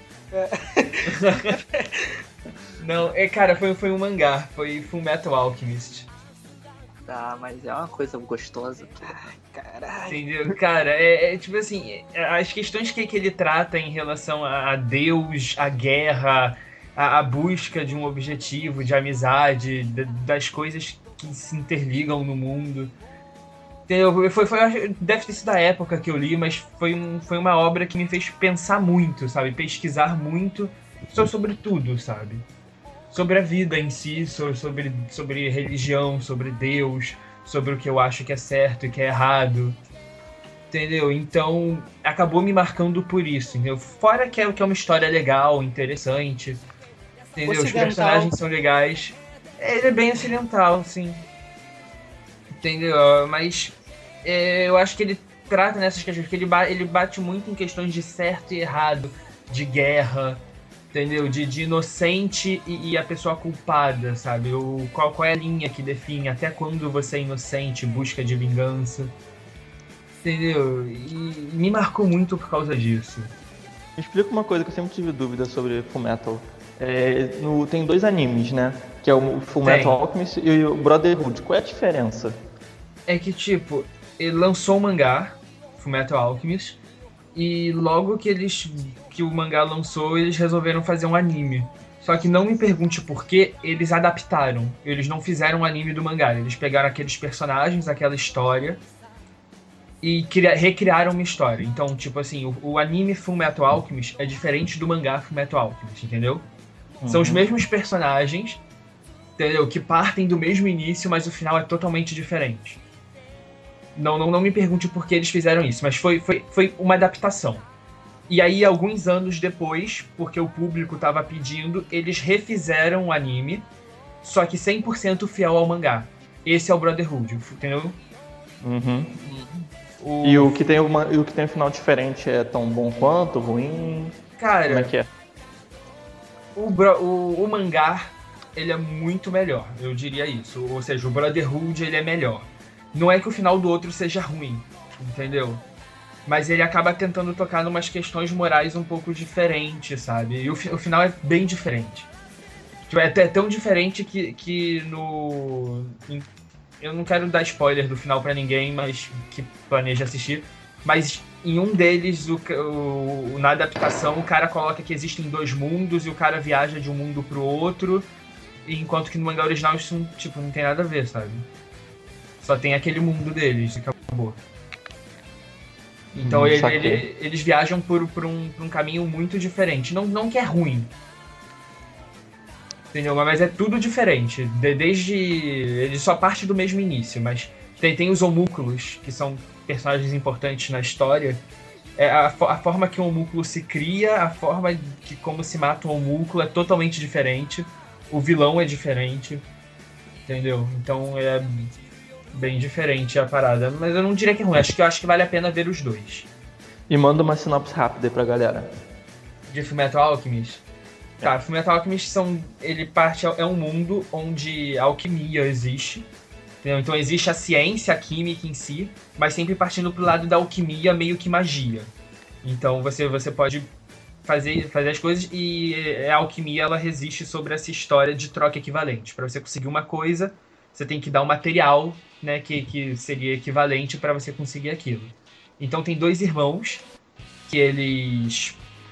Não, cara, foi um mangá, foi Fullmetal Alchemist. Ah, mas é uma coisa gostosa. caralho. Entendeu? Cara, tipo assim, as questões que ele trata em relação a Deus, a guerra, a busca de um objetivo, de amizade, das coisas que se interligam no mundo. Entendeu? Deve ter sido da época que eu li, mas foi uma obra que me fez pensar muito, sabe? Pesquisar muito sobre tudo, sabe? Sobre a vida em si, sobre religião, sobre Deus, sobre o que eu acho que é certo e que é errado. Entendeu? Então, acabou me marcando por isso, entendeu? Fora que é uma história legal, interessante. Entendeu? Os personagens são legais. Ele é bem ocidental, sim. Entendeu? Mas eu acho que ele trata nessas questões, que ele bate muito em questões de certo e errado, de guerra, entendeu? De inocente e a pessoa culpada, sabe? Qual é a linha que define até quando você é inocente, busca de vingança, entendeu? E me marcou muito por causa disso. Me explica uma coisa que eu sempre tive dúvida sobre Fullmetal. Tem 2 animes, né? Que é o Fullmetal Alchemist e o Brotherhood. Qual é a diferença? É que, tipo, ele lançou o mangá, Fullmetal Alchemist, e logo que o mangá lançou, eles resolveram fazer um anime. Só que não me pergunte por que eles adaptaram. Eles não fizeram um anime do mangá. Eles pegaram aqueles personagens, aquela história, e recriaram uma história. Então, tipo assim, o anime Fullmetal Alchemist é diferente do mangá Fullmetal Alchemist, entendeu? Uhum. São os mesmos personagens, entendeu? Que partem do mesmo início, mas o final é totalmente diferente. Não me pergunte por que eles fizeram isso, mas foi uma adaptação. E aí, alguns anos depois, porque o público estava pedindo, eles refizeram o anime, só que 100% fiel ao mangá. Esse é o Brotherhood, entendeu? Uhum. E o que tem um final diferente é tão bom quanto, ruim? Cara, como é que é? O mangá, ele é muito melhor, eu diria isso. Ou seja, o Brotherhood, ele é melhor. Não é que o final do outro seja ruim, entendeu? Mas ele acaba tentando tocar em umas questões morais um pouco diferentes, sabe? E o final é bem diferente. Tipo, é até tão diferente que no... Eu não quero dar spoiler do final pra ninguém, mas que planeja assistir. Mas em um deles, na adaptação, o cara coloca que existem 2 mundos e o cara viaja de um mundo pro outro. Enquanto que no mangá original isso tipo, não tem nada a ver, sabe? Só tem aquele mundo deles e acabou. Então eles viajam por um caminho muito diferente. Não que é ruim. Entendeu? Mas é tudo diferente. Ele só parte do mesmo início. Mas tem os homúnculos, que são personagens importantes na história. A forma que o homúnculo se cria, a forma que como se mata um homúnculo é totalmente diferente. O vilão é diferente. Entendeu? Então é bem diferente a parada. Mas eu não diria que é ruim. Eu acho que vale a pena ver os 2. E manda uma sinopse rápida aí pra galera. De Fullmetal Alchemist? Tá, Fullmetal Alchemist é um mundo onde a alquimia existe. Entendeu? Então existe a ciência, a química em si, mas sempre partindo pro lado da alquimia, meio que magia. Então você pode fazer as coisas e a alquimia ela resiste sobre essa história de troca equivalente. Para você conseguir uma coisa, você tem que dar um material, né, que seria equivalente para você conseguir aquilo. Então tem 2 irmãos que eles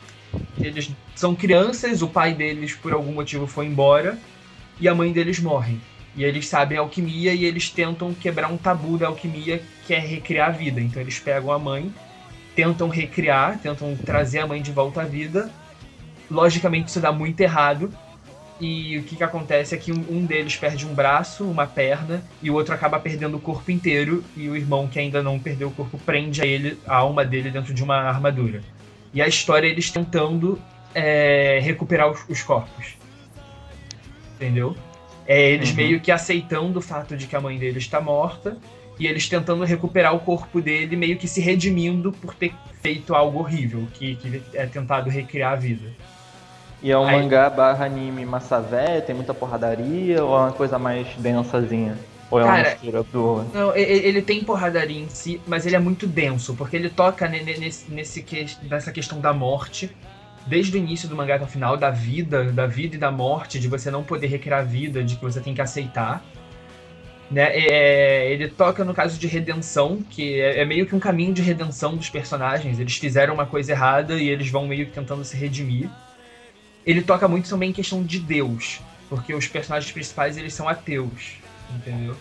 são crianças, o pai deles por algum motivo foi embora e a mãe deles morre. E eles sabem a alquimia e eles tentam quebrar um tabu da alquimia, que é recriar a vida. Então eles pegam a mãe, tentam recriar, tentam trazer a mãe de volta à vida. Logicamente isso dá muito errado. E o que acontece é que um deles perde um braço, uma perna, e o outro acaba perdendo o corpo inteiro, e o irmão que ainda não perdeu o corpo prende a alma dele dentro de uma armadura. E a história é eles tentando recuperar os corpos. Entendeu? Eles meio que aceitando o fato de que a mãe dele está morta e eles tentando recuperar o corpo dele, meio que se redimindo por ter feito algo horrível, que é tentado recriar a vida. E é um mangá barra anime massa véia, tem muita porradaria ou é uma coisa mais densazinha? Ou é uma mistura do... Não, ele tem porradaria em si, mas ele é muito denso, porque ele toca nessa questão da morte, desde o início do mangá até o final, da vida e da morte, de você não poder recriar a vida, de que você tem que aceitar. Né? Ele toca no caso de redenção, que é meio que um caminho de redenção dos personagens. Eles fizeram uma coisa errada e eles vão meio que tentando se redimir. Ele toca muito também em questão de Deus, porque os personagens principais eles são ateus, entendeu?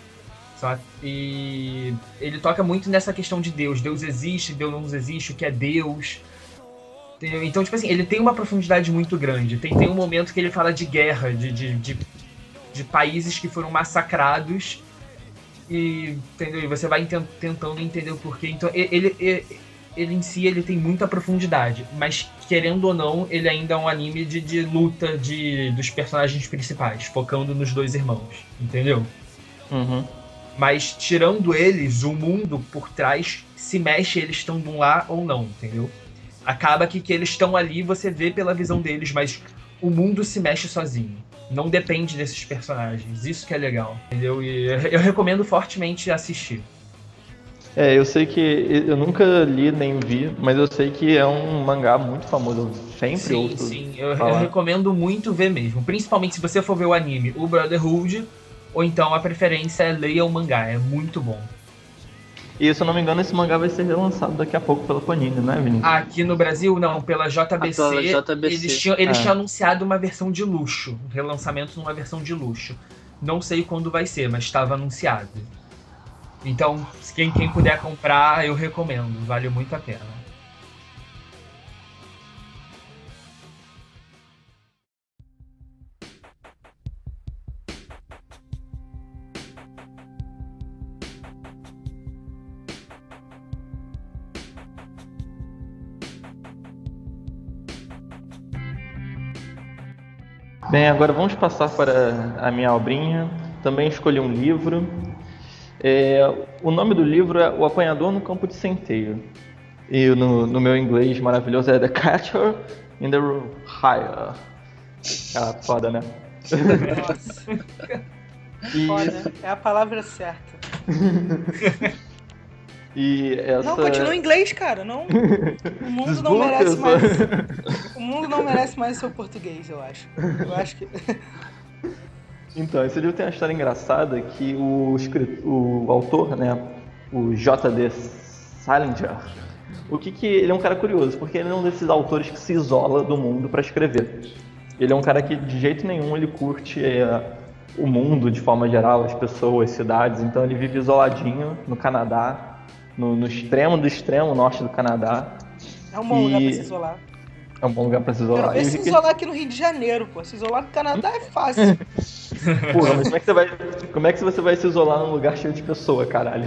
E ele toca muito nessa questão de Deus. Deus existe, Deus não existe, o que é Deus? Entendeu? Então, tipo assim, ele tem uma profundidade muito grande. Tem um momento que ele fala de guerra, de países que foram massacrados e, entendeu? E você vai tentando entender o porquê. Então, ele em si ele tem muita profundidade, mas querendo ou não, ele ainda é um anime de luta dos personagens principais, focando nos dois irmãos, entendeu? Mas tirando eles, o mundo por trás se mexe, eles estão lá ou não, entendeu? Acaba que eles estão ali, você vê pela visão deles, mas o mundo se mexe sozinho. Não depende desses personagens. Isso que é legal, entendeu? E eu recomendo fortemente assistir. Eu sei que... Eu nunca li nem vi, mas eu sei que é um mangá muito famoso. Eu sempre ouço Sim. Eu recomendo muito ver mesmo. Principalmente se você for ver o anime, o Brotherhood, ou então a preferência é leia o mangá. É muito bom. E se eu não me engano, esse mangá vai ser relançado daqui a pouco pela Panini, né, Vinícius? Aqui no Brasil, não, pela JBC. Eles tinham anunciado uma versão de luxo, um relançamento numa versão de luxo. Não sei quando vai ser, mas estava anunciado. Então, quem puder comprar, eu recomendo, vale muito a pena. Bem, agora vamos passar para a minha obrinha. Também escolhi um livro. O nome do livro é O Apanhador no Campo de Centeio. E no meu inglês maravilhoso é The Catcher in the Rye. Ah, foda, né? Nossa. Foda, é a palavra certa. E essa... Não, continua em inglês, cara. Não, o mundo não merece mais. O mundo não merece mais o seu português, eu acho. Eu acho que. Então, esse livro tem uma história engraçada que o autor, né, o J.D. Salinger, ele é um cara curioso, porque ele é um desses autores que se isola do mundo para escrever. Ele é um cara que de jeito nenhum ele curte o mundo de forma geral, as pessoas, as cidades, então ele vive isoladinho no Canadá, no extremo do extremo norte do Canadá. É um bom lugar pra se isolar. É um bom lugar pra se isolar. Quero ver se isolar aqui no Rio de Janeiro, pô. Se isolar no Canadá é fácil. Porra, mas como é que você vai se isolar num lugar cheio de pessoa, caralho?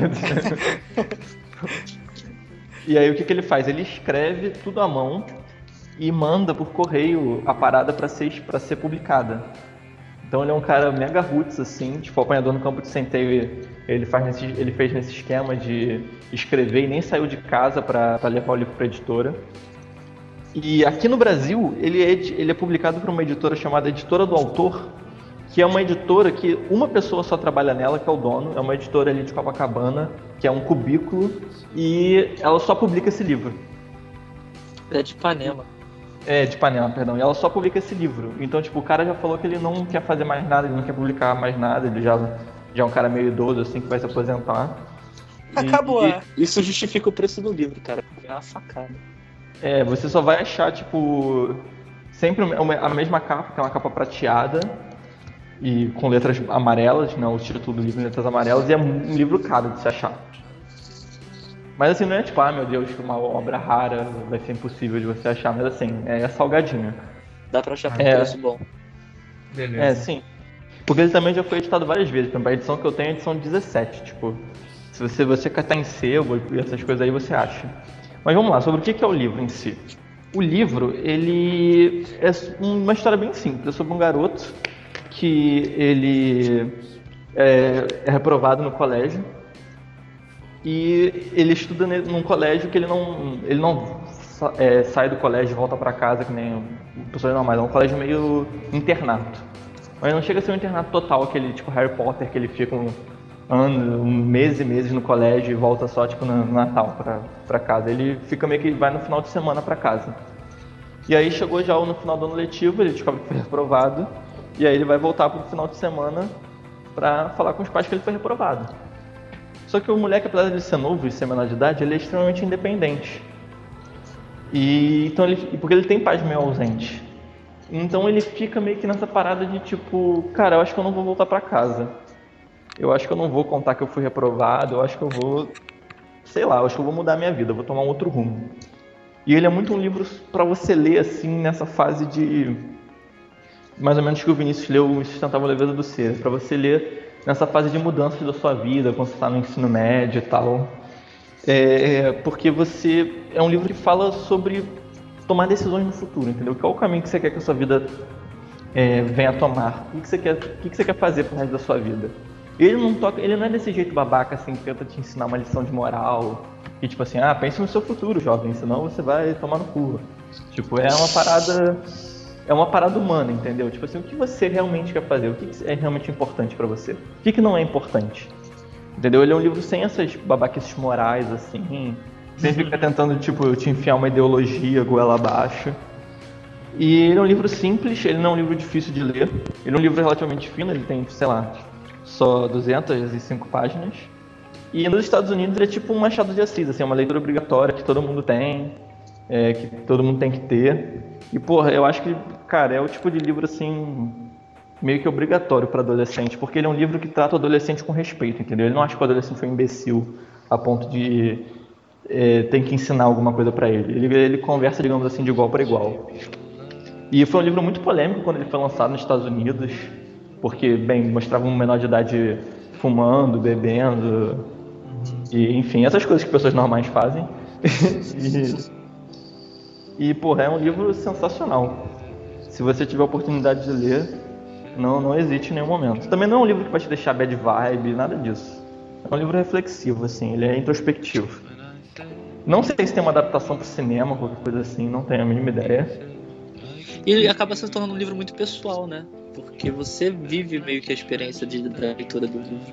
E aí o que ele faz? Ele escreve tudo à mão e manda por correio a parada pra ser publicada. Então ele é um cara mega roots, assim, tipo, apanhador no campo de centeio. Ele fez nesse esquema de escrever e nem saiu de casa pra levar o livro pra editora. E aqui no Brasil, ele é publicado por uma editora chamada Editora do Autor, que é uma editora que uma pessoa só trabalha nela, que é o dono. É uma editora ali de Copacabana, que é um cubículo, e ela só publica esse livro. É de Ipanema. De Ipanema, perdão. E ela só publica esse livro. Então, tipo, o cara já falou que ele não quer fazer mais nada, ele não quer publicar mais nada, ele já é um cara meio idoso, assim, que vai se aposentar. Acabou. Isso justifica o preço do livro, cara. É uma facada. Você só vai achar, tipo, sempre a mesma capa, que é uma capa prateada e com letras amarelas, né, o título do livro em letras amarelas, e é um livro caro de se achar. Mas assim, não é tipo, meu Deus, uma obra rara, vai ser impossível de você achar, mas assim, é salgadinho. Dá pra achar por preço bom. Beleza. Sim. Porque ele também já foi editado várias vezes, por exemplo, a edição que eu tenho é a edição 17, tipo, se você catar em sebo e essas coisas aí, você acha. Mas vamos lá, sobre o que é o livro em si. O livro, ele é uma história bem simples, é sobre um garoto que ele é reprovado no colégio e ele estuda num colégio que ele não sai do colégio e volta pra casa que nem pessoas normais, é um colégio meio internato. Mas não chega a ser um internato total, aquele tipo Harry Potter, que ele fica meses e meses no colégio e volta só tipo no Natal pra casa. Ele fica meio que vai no final de semana pra casa. E aí chegou já no final do ano letivo, ele descobre que foi reprovado, e aí ele vai voltar pro final de semana pra falar com os pais que ele foi reprovado. Só que o moleque, apesar de ser novo e ser menor de idade, ele é extremamente independente. Então porque ele tem pais meio ausentes. Então ele fica meio que nessa parada de tipo, cara, eu acho que eu não vou voltar pra casa. Eu acho que eu não vou contar que eu fui reprovado, eu acho que eu vou, sei lá, eu acho que eu vou mudar a minha vida, eu vou tomar um outro rumo. E ele é muito um livro pra você ler assim, nessa fase de, mais ou menos que o Vinícius leu o Insustentável Leveza do Ser, pra você ler nessa fase de mudança da sua vida, quando você tá no ensino médio e tal. Porque é um livro que fala sobre tomar decisões no futuro, entendeu? Qual é o caminho que você quer que a sua vida venha a tomar? O que você quer fazer pro resto da sua vida? Ele não é desse jeito babaca, assim, que tenta te ensinar uma lição de moral, e tipo assim, pense no seu futuro, jovem, senão você vai tomar no cu. Tipo, é uma parada humana, entendeu? Tipo assim, o que você realmente quer fazer? O que é realmente importante pra você? O que não é importante? Entendeu? Ele é um livro sem essas babaquices morais, assim, sem ficar tentando, tipo, te enfiar uma ideologia goela abaixo. E ele é um livro simples, ele não é um livro difícil de ler. Ele é um livro relativamente fino, ele tem, sei lá, só 205 páginas. E nos Estados Unidos ele é tipo um Machado de Assis, assim, é uma leitura obrigatória que todo mundo tem, que todo mundo tem que ter. E, porra, eu acho que, cara, é o tipo de livro, assim, meio que obrigatório para adolescente, porque ele é um livro que trata o adolescente com respeito, entendeu? Ele não acha que o adolescente foi um imbecil a ponto de tem que ensinar alguma coisa para ele. Ele conversa, digamos assim, de igual para igual. E foi um livro muito polêmico quando ele foi lançado nos Estados Unidos, porque, bem, mostrava um menor de idade fumando, bebendo, e, enfim, essas coisas que pessoas normais fazem. Porra, é um livro sensacional. Se você tiver a oportunidade de ler, não hesite em nenhum momento. Também não é um livro que vai te deixar bad vibe, nada disso. É um livro reflexivo, assim, ele é introspectivo. Não sei se tem uma adaptação pro cinema, qualquer coisa assim, não tenho a mínima ideia. E ele acaba se tornando um livro muito pessoal, né? Porque você vive meio que a experiência da leitura do livro.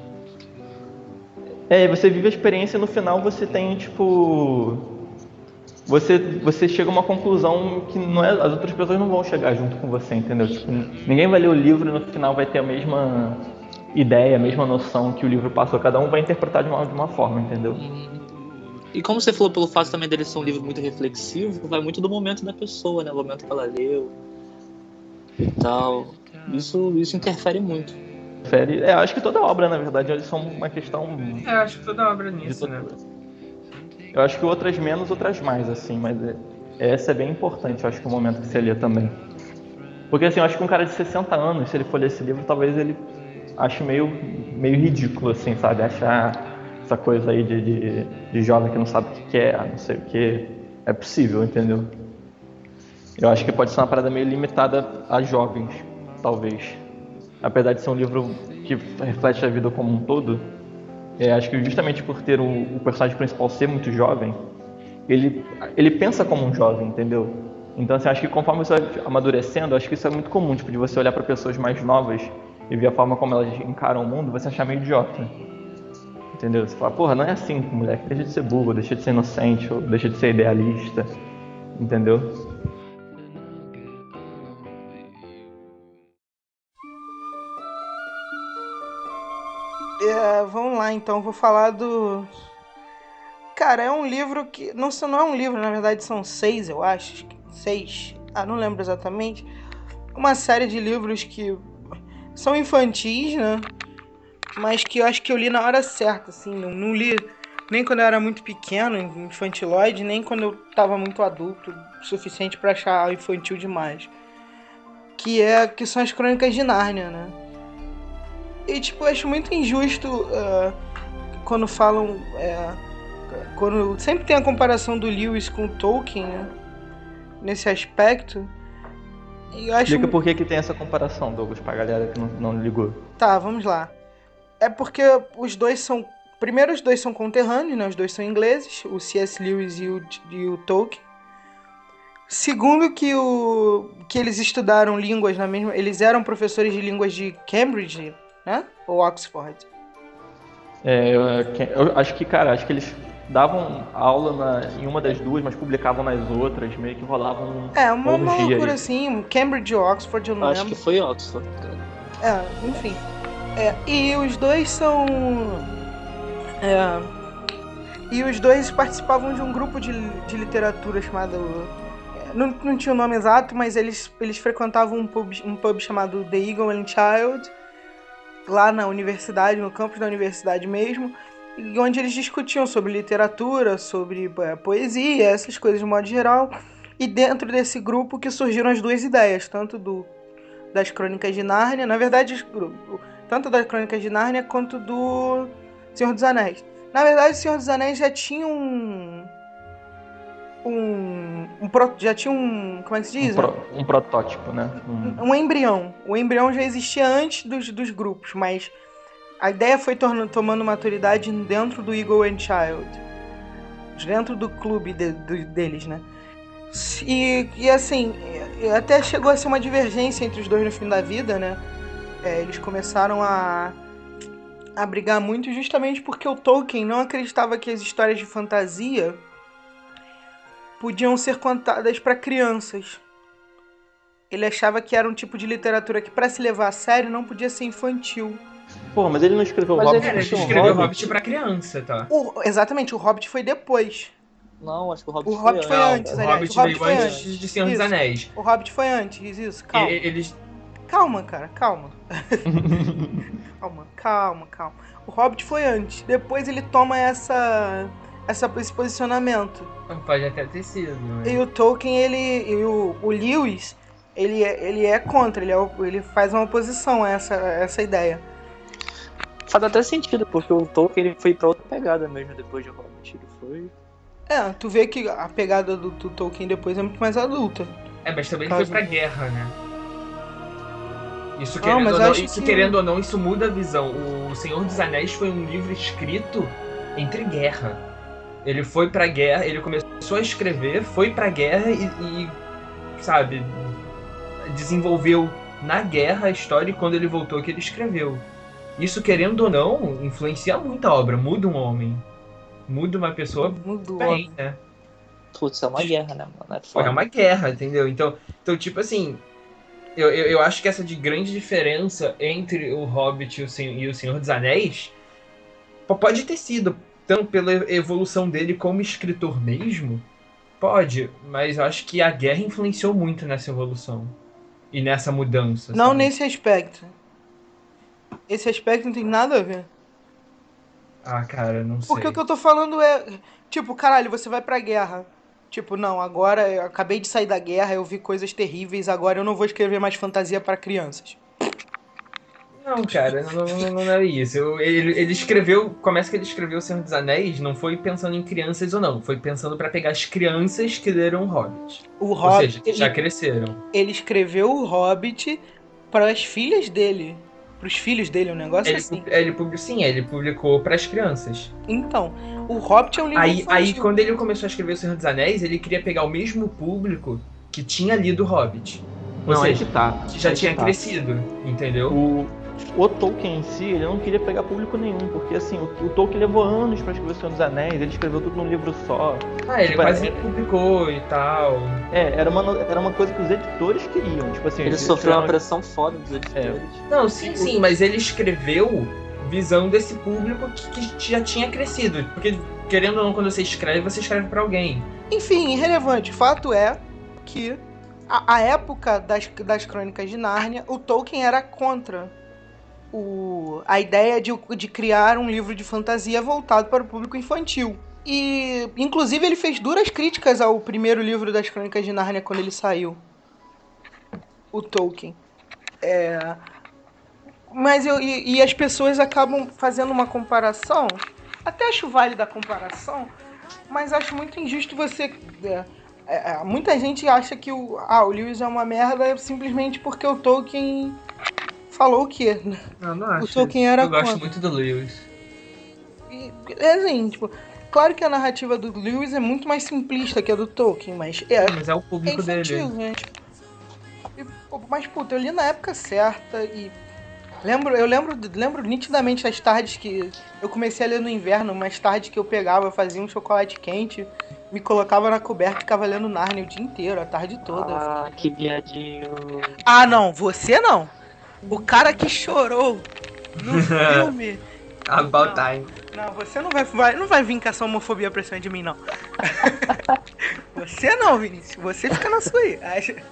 Você vive a experiência e no final você tem, tipo... Você chega a uma conclusão que as outras pessoas não vão chegar junto com você, entendeu? Tipo, ninguém vai ler o livro e no final vai ter a mesma ideia, a mesma noção que o livro passou. Cada um vai interpretar de uma forma, entendeu? E como você falou, pelo fato também dele ser um livro muito reflexivo, vai muito do momento da pessoa, né? O momento que ela leu e tal. Isso interfere muito. Acho que toda obra, na verdade, é só uma questão... acho que toda obra nisso, né? Eu acho que outras menos, outras mais, assim, mas essa é bem importante, eu acho que o momento que você lê também. Porque, assim, eu acho que um cara de 60 anos, se ele for ler esse livro, talvez ele ache meio ridículo, assim, sabe? Achar essa coisa aí de jovem que não sabe o que quer, não sei o que. É possível, entendeu? Eu acho que pode ser uma parada meio limitada a jovens, talvez. Apesar de ser um livro que reflete a vida como um todo, acho que justamente por ter o personagem principal ser muito jovem, ele pensa como um jovem, entendeu? Então, assim, acho que conforme você vai amadurecendo, acho que isso é muito comum, tipo, de você olhar para pessoas mais novas e ver a forma como elas encaram o mundo, você achar meio idiota. Entendeu? Você fala, porra, não é assim, moleque, deixa de ser burro, deixa de ser inocente, ou deixa de ser idealista, entendeu? Vamos lá, então, vou falar do... Cara, é um livro que... Não é um livro, na verdade são 6, eu acho. 6? Não lembro exatamente. Uma série de livros que são infantis, né? Mas que eu acho que eu li na hora certa, assim. Não li nem quando eu era muito pequeno, infantilóide, nem quando eu tava muito adulto, o suficiente pra achar infantil demais. Que são as Crônicas de Nárnia, né? E, tipo, eu acho muito injusto quando falam... quando sempre tem a comparação do Lewis com o Tolkien, né? Nesse aspecto. Eu acho... Explica por que tem essa comparação, Douglas, pra galera que não ligou. Tá, vamos lá. É porque os dois são... Primeiro, os dois são conterrâneos, né? Os dois são ingleses, o C.S. Lewis e o Tolkien. Segundo, que eles estudaram línguas na mesma... Eles eram professores de línguas de Cambridge, né? Ou Oxford. Eu acho que, acho que eles davam aula em uma das duas, mas publicavam nas outras, meio que rolavam uma loucura assim, Cambridge ou Oxford, eu não lembro. Acho que foi Oxford, cara. Enfim. E os dois são... e os dois participavam de um grupo de literatura chamado... Não tinha o nome exato, mas eles frequentavam um pub chamado The Eagle and Child, lá na universidade, no campus da universidade mesmo, onde eles discutiam sobre literatura, sobre poesia, essas coisas de modo geral. E dentro desse grupo que surgiram as duas ideias, tanto das Crônicas de Nárnia, na verdade, tanto das Crônicas de Nárnia quanto do Senhor dos Anéis. Na verdade, o Senhor dos Anéis já tinha já tinha como é que se diz? Um protótipo, né? Um embrião. O embrião já existia antes dos grupos, mas a ideia foi tomando maturidade dentro do Eagle and Child, dentro do clube deles, né? E assim, até chegou a ser uma divergência entre os dois no fim da vida, né? Eles começaram a brigar muito justamente porque o Tolkien não acreditava que as histórias de fantasia podiam ser contadas para crianças. Ele achava que era um tipo de literatura que, para se levar a sério, não podia ser infantil. Pô, mas ele não escreveu o Hobbit? Ele escreveu o Hobbit pra criança, tá? Exatamente, o Hobbit foi depois. Não, acho que o Hobbit foi antes. O Hobbit veio antes de Senhor dos Anéis. O Hobbit foi antes, isso, calma. Calma, cara, calma. calma. O Hobbit foi antes. Depois ele toma esse posicionamento. Pode até ter sido. Mas... E o Tolkien, o Lewis, ele é contra, ele faz uma oposição a essa ideia. Faz até sentido, porque o Tolkien ele foi pra outra pegada mesmo depois de Hobbit. Ele foi... tu vê que a pegada do Tolkien depois é muito mais adulta. Mas também ele foi pra guerra, né? Isso querendo ou não, isso muda a visão. O Senhor dos Anéis foi um livro escrito entre guerra. Ele foi pra guerra, ele começou a escrever, foi pra guerra e sabe, desenvolveu na guerra a história, e quando ele voltou que ele escreveu. Isso, querendo ou não, influencia muito a obra, muda um homem, muda uma pessoa bem, né? Putz, é uma guerra, né, mano? É uma guerra, entendeu? Então tipo assim, eu acho que essa de grande diferença entre o Hobbit e o Senhor dos Anéis pode ter sido tanto pela evolução dele como escritor mesmo, pode, mas eu acho que a guerra influenciou muito nessa evolução e nessa mudança. Não, sabe? Nesse aspecto. Esse aspecto não tem nada a ver. Cara, não sei. Porque o que eu tô falando é, tipo, caralho, você vai pra guerra. Tipo, não, agora eu acabei de sair da guerra, eu vi coisas terríveis, agora eu não vou escrever mais fantasia pra crianças. Não, cara, não é isso. Ele escreveu, começa que ele escreveu O Senhor dos Anéis, não foi pensando em crianças ou não, foi pensando pra pegar as crianças que leram o Hobbit. Ou seja, que já cresceram. Ele escreveu o Hobbit para as filhas dele, pros filhos dele, um negócio assim. Ele publicou pras crianças. Então, o Hobbit é um livro infantil. Aí, quando ele começou a escrever O Senhor dos Anéis, ele queria pegar o mesmo público que tinha lido o Hobbit. Ou seja, que já tinha crescido, entendeu? O Tolkien em si, ele não queria pegar público nenhum, porque assim, o Tolkien levou anos pra escrever O Senhor dos Anéis, ele escreveu tudo num livro só. Ele quase publicou e tal. Era uma coisa que os editores queriam, tipo assim... Ele sofreu uma pressão foda dos editores. Não, sim, mas ele escreveu visão desse público que já tinha crescido, porque querendo ou não, quando você escreve pra alguém. Enfim, irrelevante, o fato é que a época das Crônicas de Nárnia, o Tolkien era contra a ideia de criar um livro de fantasia voltado para o público infantil. E, inclusive, ele fez duras críticas ao primeiro livro das Crônicas de Nárnia quando ele saiu. O Tolkien. Mas as pessoas acabam fazendo uma comparação. Até acho válida a comparação, mas acho muito injusto você Muita gente acha que o Lewis é uma merda simplesmente porque o Tolkien falou o quê? Não acho. O Tolkien era Eu gosto quanto? muito do Lewis. Assim, tipo, claro que a narrativa do Lewis é muito mais simplista que a do Tolkien, mas Mas é o público infantil, dele. né? Mas, puta, eu li na época certa e eu lembro nitidamente as tardes que eu comecei a ler no inverno, umas tardes que eu pegava, fazia um chocolate quente, me colocava na coberta e ficava lendo Narnia o dia inteiro, a tarde toda. Ah, que viadinho. Ah, não, você não. O cara que chorou no filme. About time. Não, você não vai vir com essa homofobia pra cima de mim, não. Você não, Vinícius. Você fica na sua aí.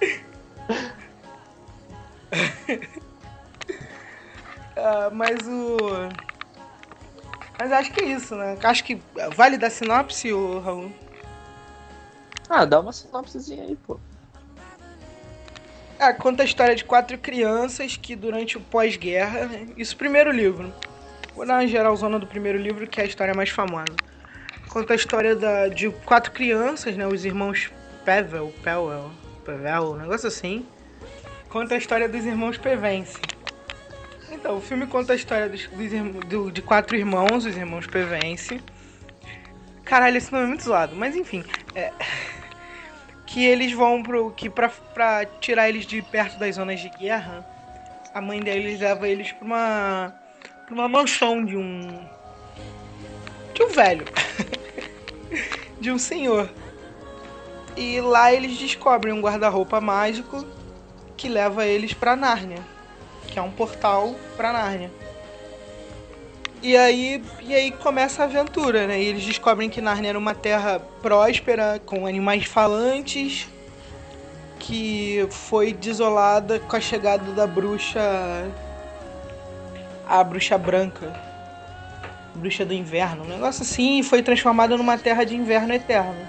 Mas acho que é isso, né? Acho que vale dar sinopse, Raul? Ah, dá uma sinopsezinha aí, pô. Conta a história de 4 crianças que durante o pós-guerra... Isso, primeiro livro. Vou dar uma geralzona do primeiro livro, que é a história mais famosa. Conta a história de 4 crianças, né? Os irmãos Pevel, um negócio assim. Conta a história dos irmãos Pevensey. Então, o filme conta a história de 4 irmãos, os irmãos Pevensey. Caralho, esse nome é muito zoado, mas enfim. Que eles vão pra tirar eles de perto das zonas de guerra, a mãe deles leva eles pra uma mansão de um velho. De um senhor. E lá eles descobrem um guarda-roupa mágico que leva eles pra Nárnia, que é um portal pra Nárnia. E aí começa a aventura, né? E eles descobrem que Nárnia era uma terra próspera, com animais falantes, que foi desolada com a chegada da bruxa... A bruxa branca. Bruxa do inverno. Um negócio assim, e foi transformada numa terra de inverno eterno.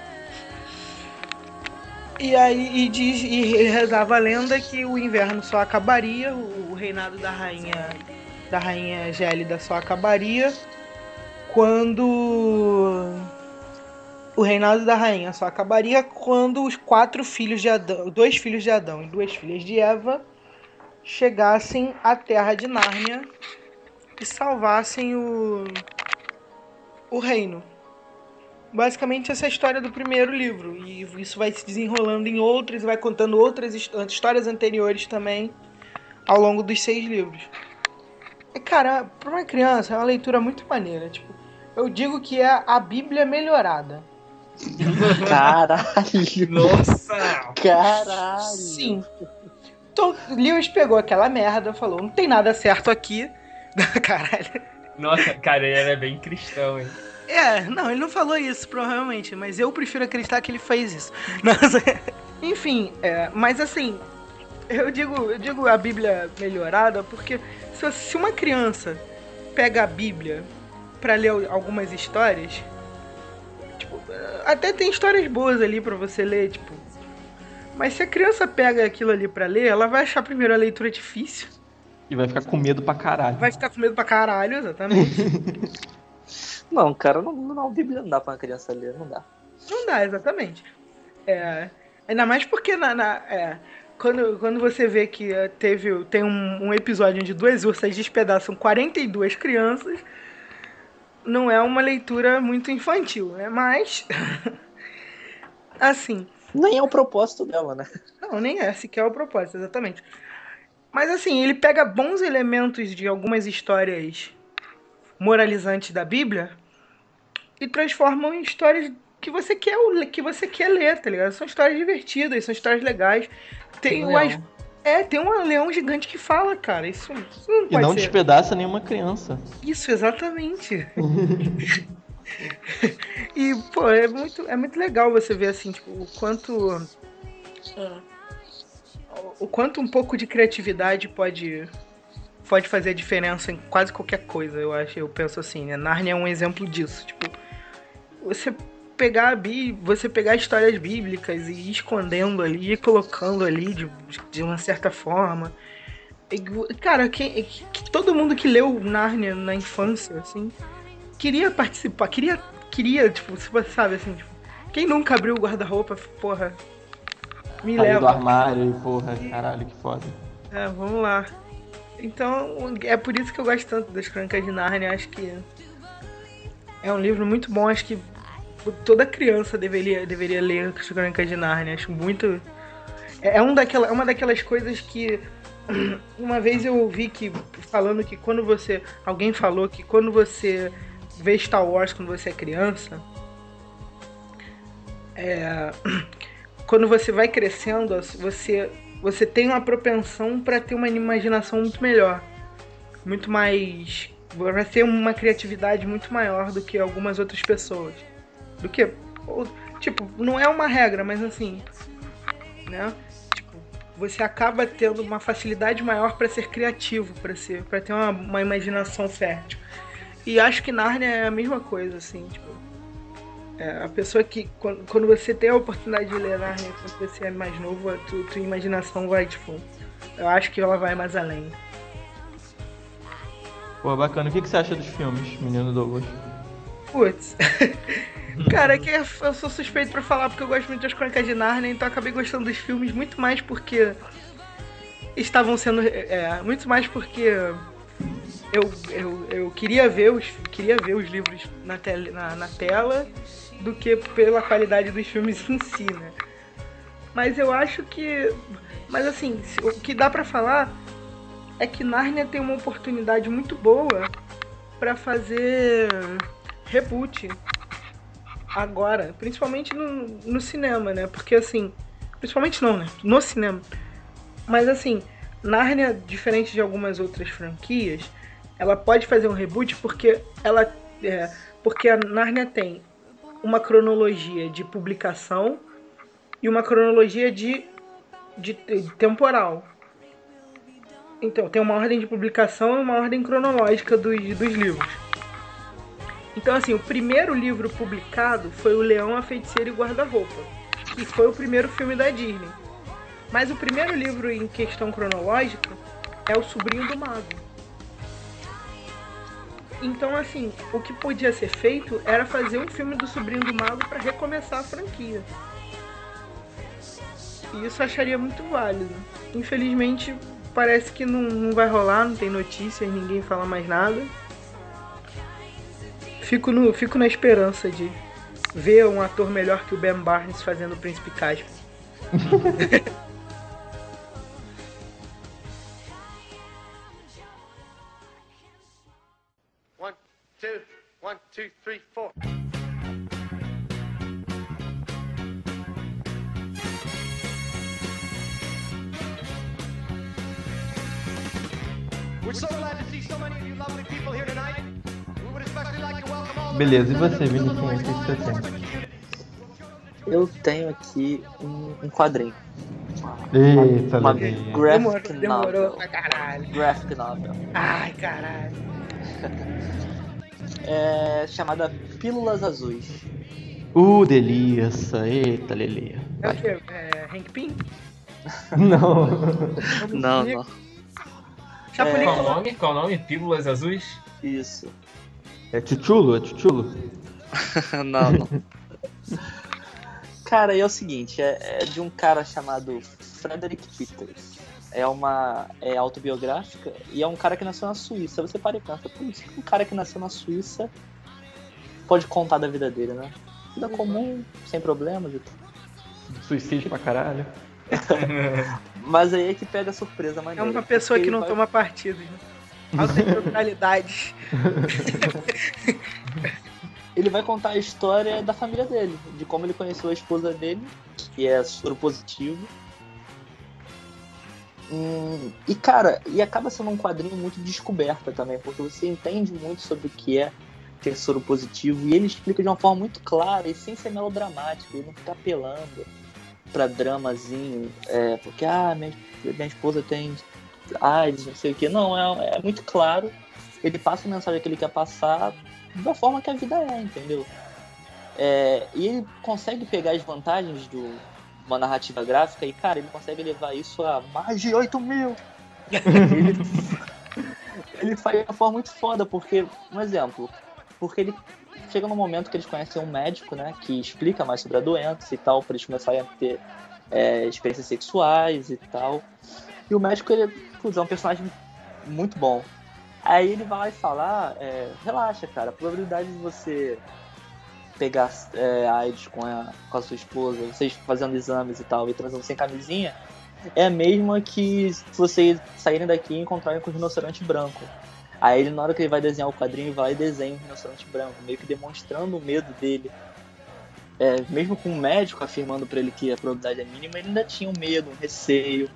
E aí rezava a lenda que o inverno só acabaria, o reinado da rainha Gélida só acabaria quando o reinado da rainha só acabaria quando os 4 filhos de Adão, 2 filhos de Adão e 2 filhas de Eva chegassem à terra de Nárnia e salvassem o reino. Basicamente essa é a história do primeiro livro, e isso vai se desenrolando em outros, e vai contando outras histórias anteriores também ao longo dos 6 livros. E, cara, pra uma criança é uma leitura muito maneira. Tipo, eu digo que é a Bíblia melhorada. Caralho! Nossa! Caralho! Sim. Então, Lewis pegou aquela merda, falou, não tem nada certo aqui. Caralho. Nossa, cara, ele é bem cristão, hein? Não, ele não falou isso, provavelmente, mas eu prefiro acreditar que ele fez isso. Nossa, enfim, mas assim, eu digo a Bíblia melhorada porque se uma criança pega a Bíblia pra ler algumas histórias, tipo, até tem histórias boas ali pra você ler, tipo, mas se a criança pega aquilo ali pra ler, ela vai achar primeiro a leitura difícil. E vai ficar com medo pra caralho. Vai ficar com medo pra caralho, exatamente. Não, cara, não, Bíblia não dá pra uma criança ler, não dá. Não dá, exatamente. Ainda mais porque quando você vê que tem um episódio onde 2 ursas despedaçam 42 crianças, não é uma leitura muito infantil, né? Mas, assim... Nem é o propósito dela, né? Não, nem é sequer o propósito, exatamente. Mas, assim, ele pega bons elementos de algumas histórias moralizantes da Bíblia e transforma em histórias que você quer ler, tá ligado? São histórias divertidas, são histórias legais. Tem um leão gigante que fala, cara. Isso não pode E não ser. despedaça nenhuma criança. Isso, exatamente. E, pô, é muito legal você ver, assim, tipo, o quanto um pouco de criatividade pode fazer a diferença em quase qualquer coisa, eu penso assim, né? Nárnia é um exemplo disso, tipo, você pegar histórias bíblicas e ir escondendo ali, e colocando ali de uma certa forma. E, cara, que todo mundo que leu Nárnia na infância, assim, queria participar, queria, tipo, você sabe, assim, tipo, Quem nunca abriu o guarda-roupa, porra, me Saiu leva. do armário e porra, caralho, que foda. Vamos lá. Então, é por isso que eu gosto tanto das Crônicas de Nárnia. Acho que é um livro muito bom. Acho que toda criança deveria ler as Crônicas de Nárnia. Acho muito... É uma daquelas coisas que... Uma vez eu ouvi falando que quando você... Alguém falou que quando você vê Star Wars quando você é criança... Quando você vai crescendo, você tem uma propensão para ter uma imaginação muito melhor. Muito mais... Vai ter uma criatividade muito maior do que algumas outras pessoas. Tipo, não é uma regra, mas assim... Né? Tipo, você acaba tendo uma facilidade maior para ser criativo, para ter uma imaginação fértil. E acho que Nárnia é a mesma coisa, assim, tipo... a pessoa que, quando você tem a oportunidade de ler Nárnia, quando você é mais novo, tua imaginação vai, tipo... Eu acho que ela vai mais além. Pô, bacana. O que você acha dos filmes, menino Douglas? Putz... Cara, eu sou suspeito pra falar porque eu gosto muito das Crônicas de Nárnia, então eu acabei gostando dos filmes muito mais porque... Estavam sendo... muito mais porque... Eu queria ver os livros na tela do que pela qualidade dos filmes em si, né? Mas eu acho que... Mas assim, o que dá pra falar é que Nárnia tem uma oportunidade muito boa pra fazer reboot agora, principalmente no cinema, né? Porque assim... Principalmente não, né? No cinema. Mas assim, Nárnia, diferente de algumas outras franquias... Ela pode fazer um reboot porque porque a Nárnia tem uma cronologia de publicação e uma cronologia de temporal. Então, tem uma ordem de publicação e uma ordem cronológica dos livros. Então, assim, o primeiro livro publicado foi O Leão, a Feiticeira e o Guarda-Roupa, que foi o primeiro filme da Disney. Mas o primeiro livro em questão cronológica é O Sobrinho do Mago. Então, assim, o que podia ser feito era fazer um filme do Sobrinho do Mago para recomeçar a franquia. E isso eu acharia muito válido. Infelizmente, parece que não vai rolar, não tem notícias, ninguém fala mais nada. Fico na esperança de ver um ator melhor que o Ben Barnes fazendo o Príncipe Caspian. 1, 2, 3, 4. We're so glad to see so many of you lovely people here tonight. We would especially like to welcome all. Beleza, e você, Vinicius, o que você tem? Eu tenho aqui um quadrinho. Eita, Uma Levinha. graphic Demorou novel. pra caralho. Graphic novel. Ai, caralho. É chamada Pílulas Azuis. Delícia. Eita, Lelê. É o quê? Hank Pym? Não. Não. Chapolin Qual o nome? Pílulas Azuis? Isso. É Chuchulo? Não. Cara, é o seguinte, é de um cara chamado Frederick Peters. É autobiográfica e é um cara que nasceu na Suíça. Você para e pensa, putz, um cara que nasceu na Suíça pode contar da vida dele, né? Vida comum, sem problemas e tudo. Suicídio pra caralho. Mas aí é que pega a surpresa é maneira. uma pessoa que não vai... toma partido, né? Altas brutalidades. Ele vai contar a história da família dele, de como ele conheceu a esposa dele, que é soropositivo. E cara, acaba sendo um quadrinho muito descoberta também, porque você entende muito sobre o que é ter soro positivo, e ele explica de uma forma muito clara e sem ser melodramático, ele não fica apelando pra dramazinho, porque minha esposa tem AIDS, não sei o que. Não, é muito claro, ele passa a mensagem que ele quer passar da forma que a vida é, entendeu? E ele consegue pegar as vantagens de uma narrativa gráfica e, cara, ele consegue levar isso a mais de 8.000. Ele faz de uma forma muito foda, porque, um exemplo, porque ele chega num momento que eles conhecem um médico, né, que explica mais sobre a doença e tal, para eles começarem a ter experiências sexuais e tal. E o médico, ele é um personagem muito bom. Aí ele vai lá e fala, relaxa, cara, a probabilidade de você pegar AIDS com a sua esposa, vocês fazendo exames e tal, e transando sem camisinha, é a mesma que se vocês saírem daqui e encontrarem com um rinoceronte branco. Aí ele, na hora que ele vai desenhar o quadrinho, ele vai lá e desenha um rinoceronte branco, meio que demonstrando o medo dele. Mesmo com o médico afirmando pra ele que a probabilidade é mínima, ele ainda tinha um medo, um receio.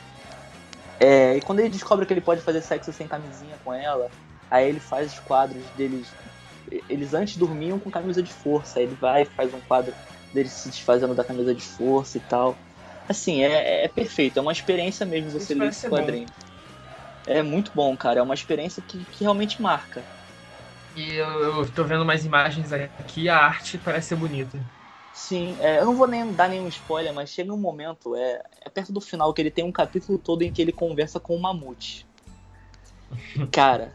E quando ele descobre que ele pode fazer sexo sem camisinha com ela, aí ele faz os quadros deles. Eles antes dormiam com camisa de força, aí ele vai e faz um quadro deles se desfazendo da camisa de força e tal. Assim, é perfeito, é uma experiência mesmo você ler esse quadrinho. É muito bom, cara, é uma experiência que realmente marca. E eu tô vendo mais imagens aqui, a arte parece ser bonita. Sim, eu não vou nem dar nenhum spoiler, mas chega um momento, perto do final, que ele tem um capítulo todo em que ele conversa com o Mamute. Cara,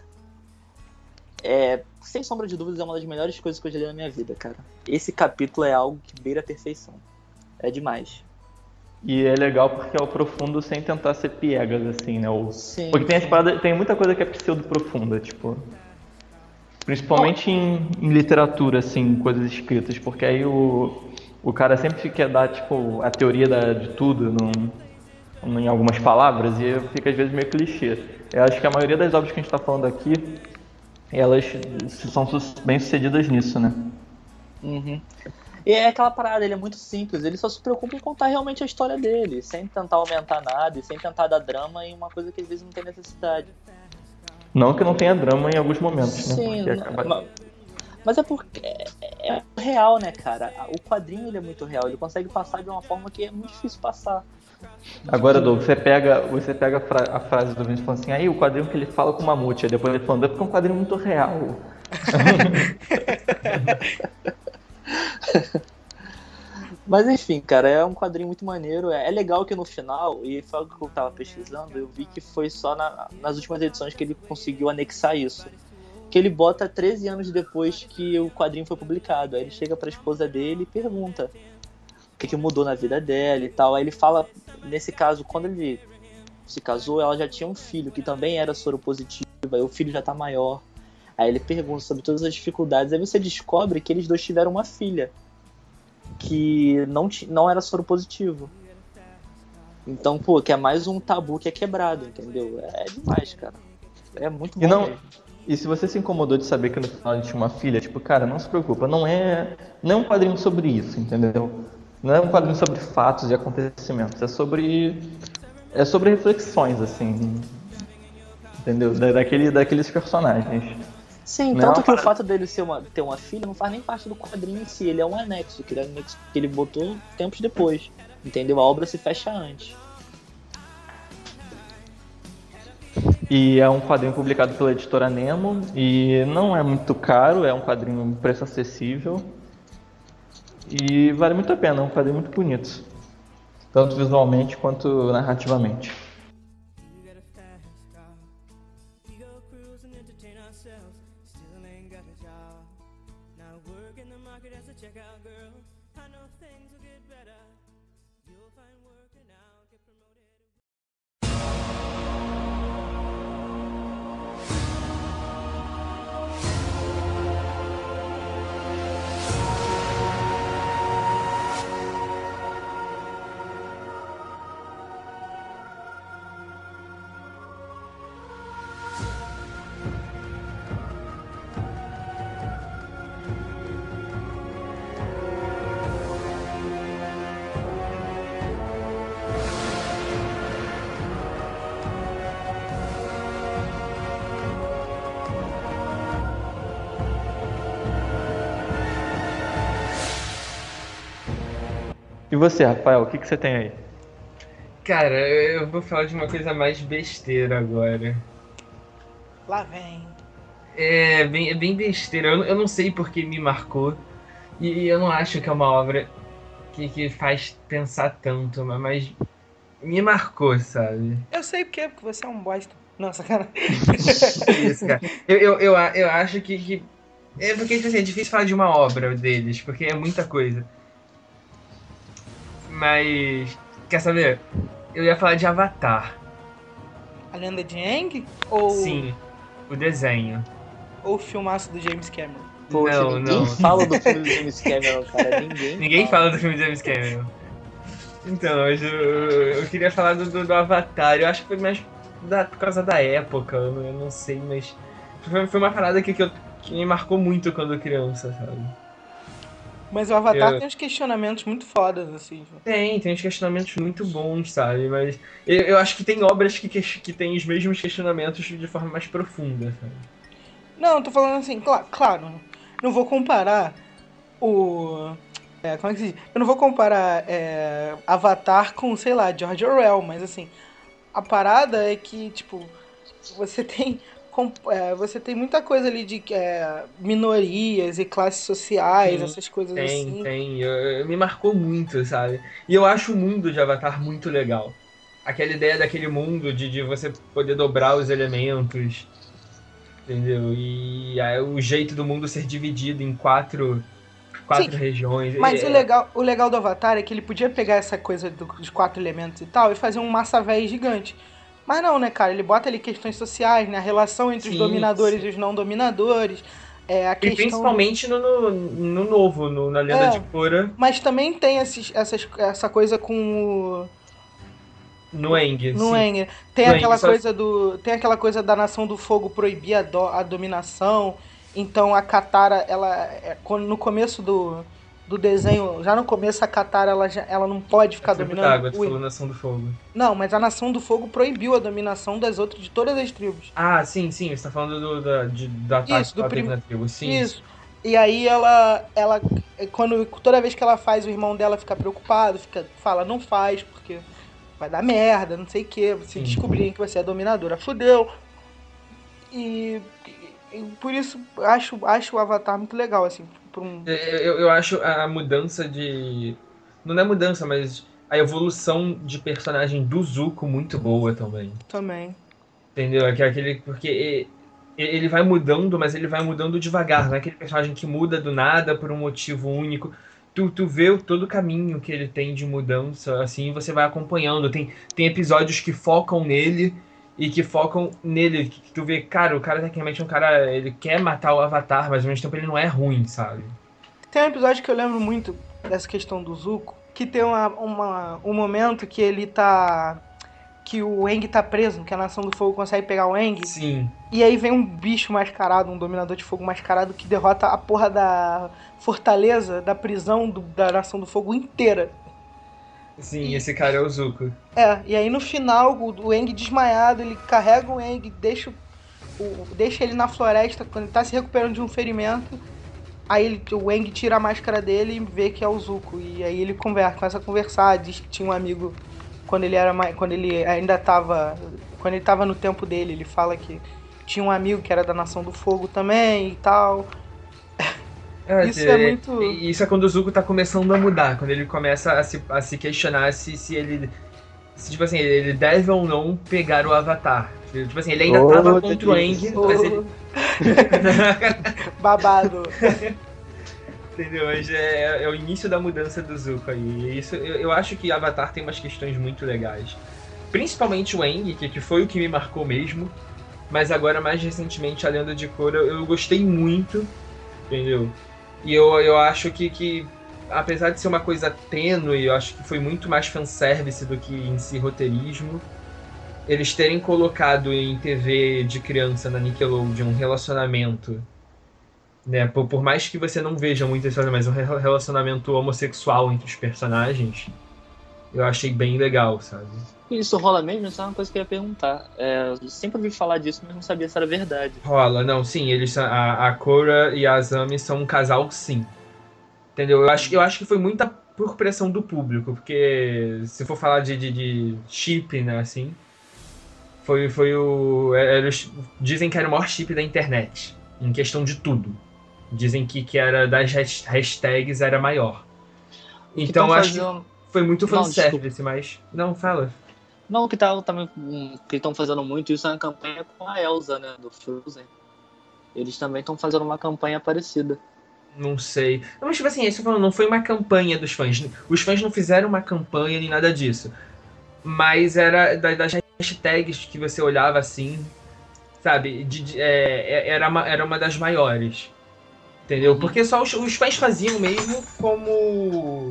sem sombra de dúvidas, é uma das melhores coisas que eu já li na minha vida, cara. Esse capítulo é algo que beira a perfeição. É demais. E é legal porque é o profundo sem tentar ser piegas, assim, né? Sim, porque tem muita coisa que é pseudo-profunda, tipo... Principalmente em literatura, assim, coisas escritas, porque aí o cara sempre quer dar, tipo, a teoria de tudo em algumas palavras e fica às vezes meio clichê. Eu acho que a maioria das obras que a gente tá falando aqui, elas são bem sucedidas nisso, né? Uhum. E é aquela parada, ele é muito simples, ele só se preocupa em contar realmente a história dele, sem tentar aumentar nada e sem tentar dar drama em uma coisa que às vezes não tem necessidade. Não que não tenha drama em alguns momentos, Sim, né? Porque mas é porque é real, né, cara? O quadrinho ele é muito real, ele consegue passar de uma forma que é muito difícil passar. Agora, Doug, você pega a frase do Vince e fala assim, aí o quadrinho que ele fala com o Mamute, aí depois ele falando, porque é um quadrinho muito real. Mas enfim, cara, é um quadrinho muito maneiro. É legal que no final, e foi algo que eu tava pesquisando, eu vi que foi só nas últimas edições que ele conseguiu anexar isso. Que ele bota 13 anos depois que o quadrinho foi publicado. Aí ele chega pra esposa dele e pergunta o que mudou na vida dela e tal. Aí ele fala, nesse caso, quando ele se casou, ela já tinha um filho que também era soropositiva, e o filho já tá maior. Aí ele pergunta sobre todas as dificuldades. Aí você descobre que eles dois tiveram uma filha que não era soropositivo. Então, pô, que é mais um tabu que é quebrado, entendeu? É demais, cara. É muito bom mesmo. E se você se incomodou de saber que no final ele tinha uma filha, tipo, cara, não se preocupa, não é um quadrinho sobre isso, entendeu? Não é um quadrinho sobre fatos e acontecimentos, é sobre reflexões, assim, entendeu? Daqueles personagens. Sim, tanto que o fato dele ter uma filha não faz nem parte do quadrinho em si, ele é um anexo, que ele botou tempos depois, entendeu? A obra se fecha antes. E é um quadrinho publicado pela editora Nemo e não é muito caro, é um quadrinho preço acessível e vale muito a pena, é um quadrinho muito bonito, tanto visualmente quanto narrativamente. E você, Rafael, o que você tem aí? Cara, eu vou falar de uma coisa mais besteira agora. Lá vem. É bem besteira. Eu não sei porque me marcou. E eu não acho que é uma obra que faz pensar tanto, mas me marcou, sabe? Eu sei porque você é um bosta. Não, sacanagem. Isso, cara. Eu acho que É porque, tipo assim, é difícil falar de uma obra deles, porque é muita coisa. Mas, quer saber? Eu ia falar de Avatar. A Lenda de Aang? Ou Sim, o desenho. o filmaço do James Cameron? Poxa, Não, ninguém não. fala do filme do James Cameron, cara. Ninguém fala do filme de James Cameron. Então, mas eu queria falar do Avatar. Eu acho que foi mais por causa da época, eu não sei, mas foi uma parada que me marcou muito quando criança, sabe? Mas o Avatar Eu- tem uns questionamentos muito fodas, assim. Tem uns questionamentos muito bons, sabe? Mas eu acho que tem obras que têm os mesmos questionamentos de forma mais profunda, sabe? Não, eu tô falando assim, claro, não vou comparar o... como é que se diz? Eu não vou comparar Avatar com, sei lá, George Orwell, mas assim, a parada é que, tipo, você tem, você tem muita coisa ali de minorias e classes sociais, Sim, essas coisas tem, assim. tem. Me marcou muito, sabe? E eu acho o mundo de Avatar muito legal. Aquela ideia daquele mundo de você poder dobrar os elementos, entendeu? E aí, o jeito do mundo ser dividido em Sim, quatro regiões. mas o legal do Avatar é que ele podia pegar essa coisa dos 4 elementos e tal e fazer um massa véi gigante. Mas não, né, cara? Ele bota ali questões sociais, né? A relação entre os Sim, dominadores sim. e os não dominadores. A E questão do. principalmente no novo, na Lenda de É, Korra, mas também tem essa coisa com no Aang, no sim. Enger. Tem No Aang, aquela só... coisa do. Tem aquela coisa da Nação do Fogo proibir a dominação. Então a Katara, no começo do desenho, já no começo a Katara ela não pode É ficar tribo dominando d'água, tu falou Nação do Fogo. Não, mas a Nação do Fogo proibiu a dominação de todas as tribos. Ah, sim, você tá falando do ataque Isso, que ela teve na tribo. Sim, sim. Isso. E aí toda vez que ela faz, o irmão dela fica preocupado, fala, não faz, porque vai dar merda, não sei o que, se Sim. descobrirem que você é dominadora, fudeu. E por isso acho o Avatar muito legal, assim, por um. Eu acho a mudança de. Não é mudança, mas a evolução de personagem do Zuko muito boa também. Também. Entendeu? Porque ele vai mudando, mas ele vai mudando devagar. Não é aquele personagem que muda do nada por um motivo único. Tu vê todo o caminho que ele tem de mudança, assim, e você vai acompanhando. Tem episódios que focam nele e que focam nele. Que tu vê, cara, o cara tecnicamente é um cara. Ele quer matar o Avatar, mas ao mesmo tempo ele não é ruim, sabe? Tem um episódio que eu lembro muito dessa questão do Zuko, que tem um momento que ele tá. Que o Aang tá preso, que a Nação do Fogo consegue pegar o Aang. Sim. E aí vem um bicho mascarado, um dominador de fogo mascarado, que derrota a porra da fortaleza, da prisão da Nação do Fogo inteira. Sim, esse cara é o Zuko. E aí no final, o Aang desmaiado, ele carrega o Aang, deixa ele na floresta, quando ele tá se recuperando de um ferimento. Aí o Aang tira a máscara dele e vê que é o Zuko. E aí ele começa a conversar, diz que tinha um amigo quando ele tava no tempo dele, ele fala que tinha um amigo que era da Nação do Fogo também e tal. Isso é muito. Isso é quando o Zuko tá começando a mudar, quando ele começa a se questionar se ele. Se, tipo assim, ele deve ou não pegar o Avatar. Tipo assim, ele ainda tava contra o Aang, mas ele. Babado. Entendeu? Mas é o início da mudança do Zuko aí. E isso, eu acho que Avatar tem umas questões muito legais. Principalmente o Aang, que foi o que me marcou mesmo. Mas agora, mais recentemente, a Lenda de Korra, eu gostei muito, entendeu? E eu acho que, apesar de ser uma coisa tênue, eu acho que foi muito mais fanservice do que em si roteirismo. Eles terem colocado em TV de criança na Nickelodeon um relacionamento, né? Por mais que você não veja muitas histórias, mas um relacionamento homossexual entre os personagens, eu achei bem legal, sabe? Isso rola mesmo? Isso é uma coisa que eu ia perguntar. Eu sempre ouvi falar disso, mas não sabia se era verdade. Rola, não, sim, a Korra e a Asami são um casal, sim. Entendeu? Eu acho que foi muita por pressão do público, porque se for falar de chip, né, assim, eles dizem que era o maior chip da internet, em questão de tudo. Dizem que era das hashtags era maior. Então eu acho que foi muito fanservice, mas... Não, fala. Não, que estão fazendo muito isso é uma campanha com a Elsa, né, do Frozen. Eles também estão fazendo uma campanha parecida. Não sei. Não, mas tipo assim, isso não foi uma campanha dos fãs. Os fãs não fizeram uma campanha nem nada disso. Mas era das hashtags que você olhava assim, sabe? Era uma das maiores. Entendeu? Porque só os fãs faziam mesmo como...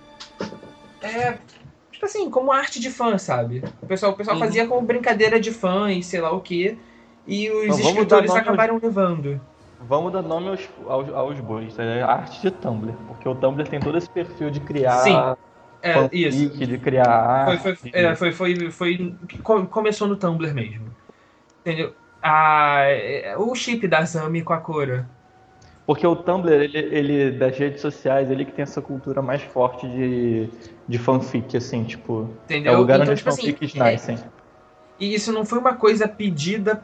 tipo assim, como arte de fã, sabe? O pessoal fazia como brincadeira de fã e sei lá o quê. E os Então, escritores acabaram levando. Vamos dar nome aos bois, tá? A arte de Tumblr. Porque o Tumblr tem todo esse perfil de criar Sim, fanfic, isso. de criar arte. Começou no Tumblr mesmo. Entendeu? O chip da Zami com a Cora. Porque o Tumblr, ele das redes sociais, ele que tem essa cultura mais forte de fanfic, assim, tipo... Entendeu? É o lugar Então, onde tipo as fanfics nascem. E isso não foi uma coisa pedida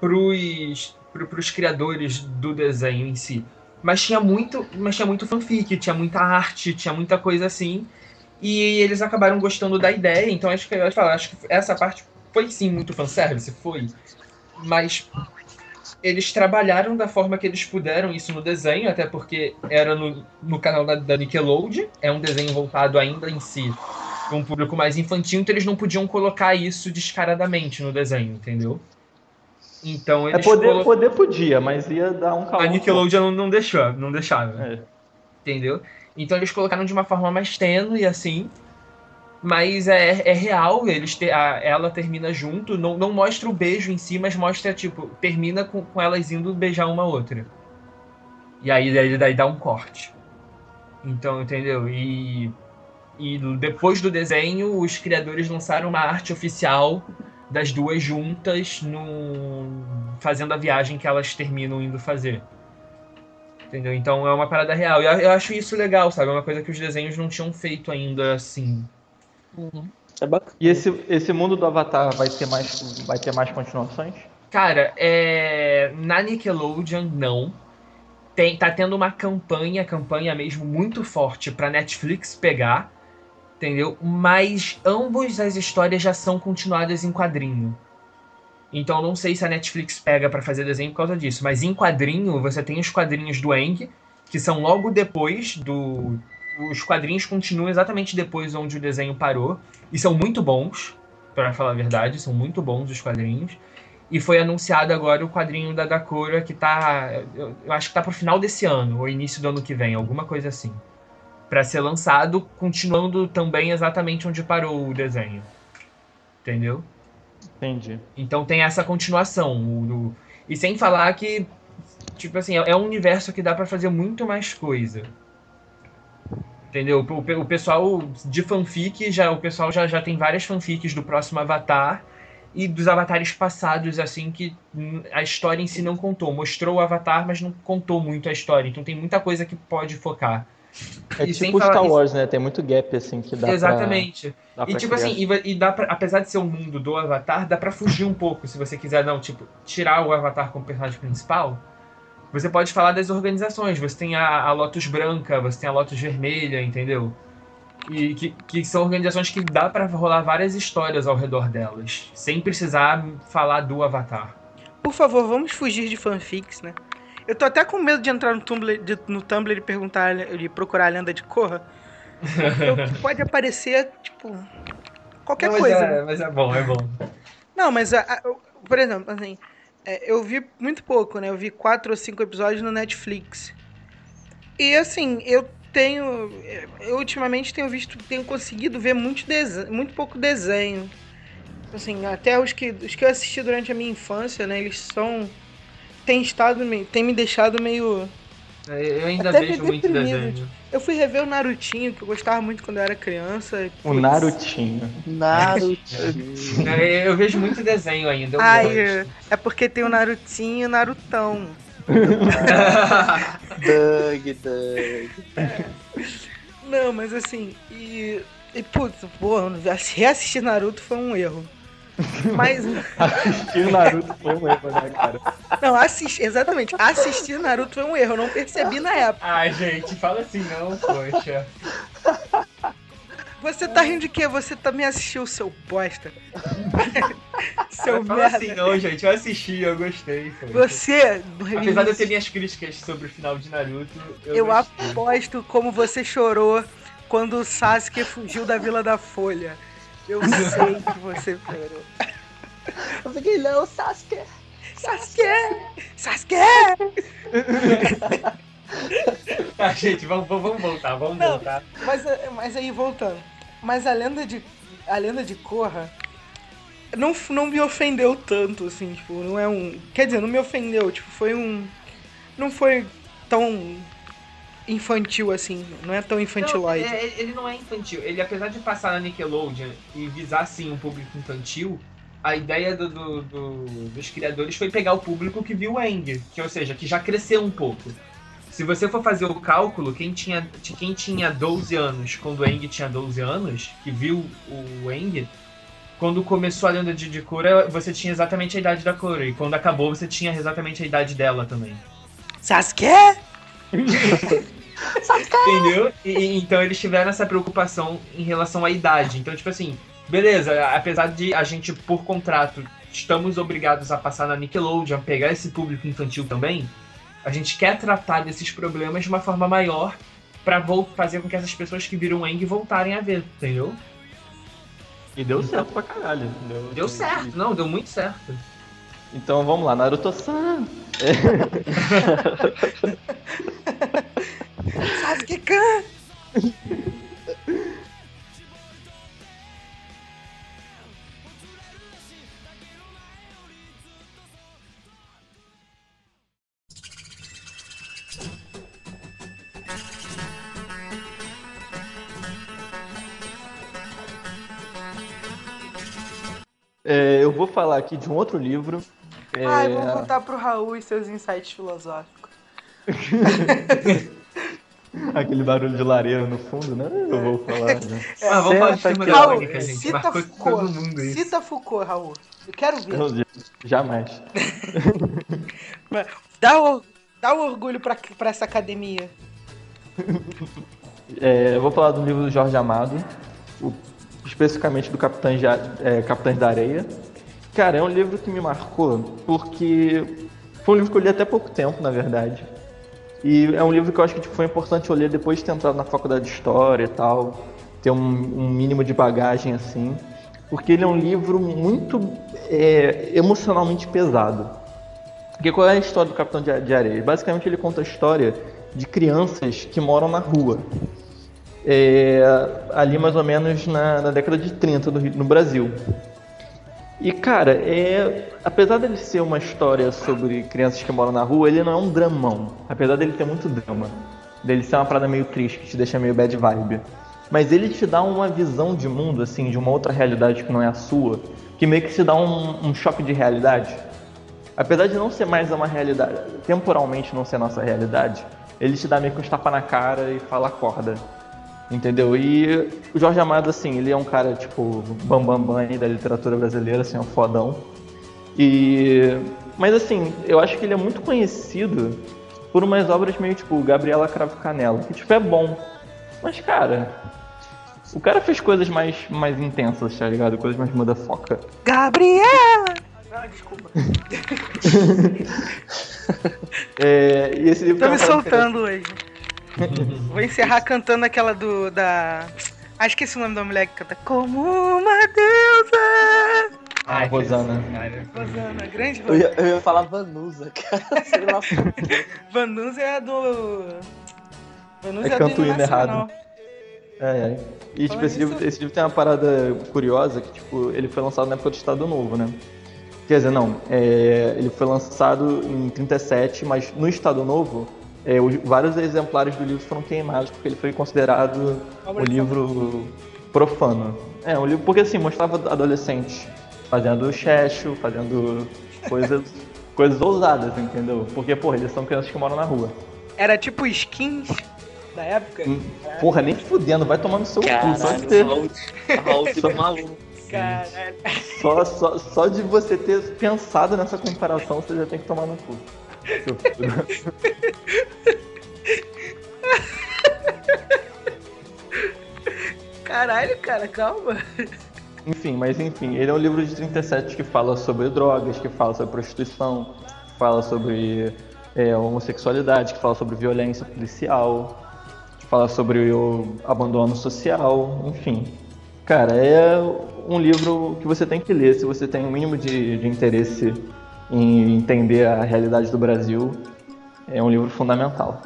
pros criadores do desenho em si. Mas tinha muito fanfic, tinha muita arte, tinha muita coisa assim. E eles acabaram gostando da ideia, então acho que essa parte foi sim muito fanservice, foi. Mas eles trabalharam da forma que eles puderam isso no desenho, até porque era no canal da Nickelodeon, é um desenho voltado ainda em si para um público mais infantil, então eles não podiam colocar isso descaradamente no desenho, entendeu? Então eles Poder podia, mas ia dar um calor. A Nickelodeon não deixava. Entendeu? Então eles colocaram de uma forma mais tênue, assim, mas é real, ela termina junto, não mostra o beijo em si, mas mostra, tipo, termina com elas indo beijar uma outra. E aí daí dá um corte. Então, entendeu? E depois do desenho, os criadores lançaram uma arte oficial das duas juntas fazendo a viagem que elas terminam indo fazer. Entendeu? Então é uma parada real. E eu acho isso legal, sabe? É uma coisa que os desenhos não tinham feito ainda assim. É bacana. E esse mundo do Avatar vai ter mais continuações? Cara, na Nickelodeon não. Tá tendo uma campanha mesmo muito forte pra Netflix pegar, entendeu? Mas ambas as histórias já são continuadas em quadrinho. Então não sei se a Netflix pega pra fazer desenho por causa disso. Mas em quadrinho, você tem os quadrinhos do Aang, que são logo depois os quadrinhos continuam exatamente depois onde o desenho parou. E são muito bons, pra falar a verdade. São muito bons os quadrinhos. E foi anunciado agora o quadrinho da Dakora, que tá... Eu acho que tá pro final desse ano, ou início do ano que vem, alguma coisa assim. Pra ser lançado, continuando também exatamente onde parou o desenho. Entendeu? Entendi. Então tem essa continuação. E sem falar que, tipo assim, é um universo que dá pra fazer muito mais coisa. Entendeu? O pessoal de fanfic, o pessoal já tem várias fanfics do próximo Avatar e dos avatares passados, assim, que a história em si não contou. Mostrou o Avatar, mas não contou muito a história. Então tem muita coisa que pode focar. É tipo Star Wars, né? Tem muito gap, assim, que dá Exatamente. Dá pra Tipo criar. assim, dá pra, apesar de ser o mundo do Avatar, dá pra fugir um pouco, se você quiser, tirar o Avatar como personagem principal. Você pode falar das organizações. Você tem a Lotus Branca, você tem a Lotus Vermelha, entendeu? E que são organizações que dá pra rolar várias histórias ao redor delas, sem precisar falar do Avatar. Por favor, vamos fugir de fanfics, né? Eu tô até com medo de entrar no Tumblr e procurar a lenda de Korra. Porque o que pode aparecer, tipo, qualquer coisa. Né? Mas é bom. Não, mas, por exemplo, assim, eu vi muito pouco, né? Eu vi 4 ou 5 episódios no Netflix. E, assim, eu ultimamente tenho conseguido ver muito pouco desenho. Assim, até os que eu assisti durante a minha infância, né? Eles tem me deixado meio... Eu ainda até vejo muito desenho. Eu fui rever o Narutinho, que eu gostava muito quando eu era criança. O Narutinho. Eu vejo muito desenho ainda. É porque tem o Narutinho e o Narutão. Doug. Não, mas assim, putz, reassistir Naruto foi um erro. Mas... Assistir Naruto foi um erro, né, cara? Não, exatamente, assistir Naruto foi um erro, eu não percebi na época. Ai, gente, fala assim não, poxa. Você tá rindo de quê? Você também assistiu, seu bosta. seu Fala merda. assim, não, gente, eu assisti, eu gostei. Foi. Você, Apesar de eu ter minhas críticas sobre o final de Naruto, eu gostei. aposto como você chorou quando o Sasuke fugiu da Vila da Folha. Eu sei que você chorou. Eu fiquei, não, Sasuke. Sasuke! Sasuke! Tá, gente, vamos voltar, vamos Não. voltar. Mas aí, voltando. Mas a lenda de Korra não me ofendeu tanto, assim, tipo, não é um... Quer dizer, não me ofendeu, tipo, foi um... Não foi tão infantil assim, não é tão infantiloide. Não, ele não é infantil. Ele, apesar de passar na Nickelodeon e visar, sim, um público infantil, a ideia dos criadores foi pegar o público que viu o Aang, que, ou seja, que já cresceu um pouco. Se você for fazer o cálculo, quem tinha 12 anos quando o Aang tinha 12 anos, que viu o Aang, quando começou a lenda de Korra, você tinha exatamente a idade da Korra, e quando acabou, você tinha exatamente a idade dela também. Sasuke! Entendeu? Então eles tiveram essa preocupação em relação à idade. Então, tipo assim, beleza, apesar de a gente, por contrato, estamos obrigados a passar na Nickelodeon, pegar esse público infantil também, a gente quer tratar desses problemas de uma forma maior pra fazer com que essas pessoas que viram Aang voltarem a ver, entendeu? E deu certo pra caralho. Deu certo, não, deu muito certo. Então vamos lá, Naruto-san. Sasuke-kan! Eu vou falar aqui de um outro livro. Ai, vamos voltar pro Raul e seus insights filosóficos. Aquele barulho de lareira no fundo, né? Eu vou falar. Né? Mas vamos falar de certo, termodinâmica, gente. Cita Marcou todo mundo Foucault. isso. Cita Foucault, Raul. Eu quero ver. Não, jamais. Dá o orgulho pra essa academia. Eu vou falar do livro do Jorge Amado, especificamente do Capitães da Areia. Cara, é um livro que me marcou porque foi um livro que eu li até pouco tempo, na verdade. E é um livro que eu acho que foi importante eu ler depois de ter entrado na faculdade de História e tal, ter um mínimo de bagagem assim, porque ele é um livro muito emocionalmente pesado. Porque qual é a história do Capitão de Areia? Basicamente ele conta a história de crianças que moram na rua. Ali mais ou menos na década de 30 no Brasil. E cara, apesar dele ser uma história sobre crianças que moram na rua, ele não é um dramão. Apesar dele ter muito drama, dele ser uma parada meio triste, que te deixa meio bad vibe. Mas ele te dá uma visão de mundo, assim, de uma outra realidade que não é a sua, que meio que te dá um choque de realidade. Apesar de não ser mais uma realidade, temporalmente não ser a nossa realidade, ele te dá meio que um tapa na cara e fala acorda. Entendeu? E o Jorge Amado, assim, ele é um cara, tipo, bambambam aí da literatura brasileira, assim, é um fodão. Mas, assim, eu acho que ele é muito conhecido por umas obras meio, tipo, Gabriela Cravo Canela, que, tipo, é bom. Mas, cara, o cara fez coisas mais intensas, tá ligado? Coisas mais motherfucker. Gabriela! Ah, desculpa. E esse livro Tô tem me uma parada soltando hoje. Vou encerrar cantando aquela esqueci o nome da mulher que canta Como uma deusa. Ah, Rosana. Rosana, grande Eu Rosana. ia falar Vanusa, cara. Sei lá por quê. Vanusa é a do... Vanusa É canto hino Nacional. errado. E tipo, Falando esse livro tem uma parada curiosa que, tipo, ele foi lançado na época do Estado Novo, né? Quer dizer, não, ele foi lançado em 37, mas no Estado Novo, vários exemplares do livro foram queimados porque ele foi considerado um livro profano. Um livro porque, assim, mostrava adolescentes fazendo checho, fazendo coisas ousadas, entendeu? Porque, porra, eles são crianças que moram na rua. Era tipo skins da época. Porra, nem fudendo, vai tomar no seu cu, só de Caralho, ter. Raul ficou maluco. Caralho. Só de você ter pensado nessa comparação, você já tem que tomar no cu. Caralho, cara, calma. Enfim, ele é um livro de 37 que fala sobre drogas, que fala sobre prostituição, que fala sobre homossexualidade, que fala sobre violência policial, que fala sobre o abandono social, enfim. Cara, é um livro que você tem que ler se você tem o mínimo de interesse em entender a realidade do Brasil. É um livro fundamental.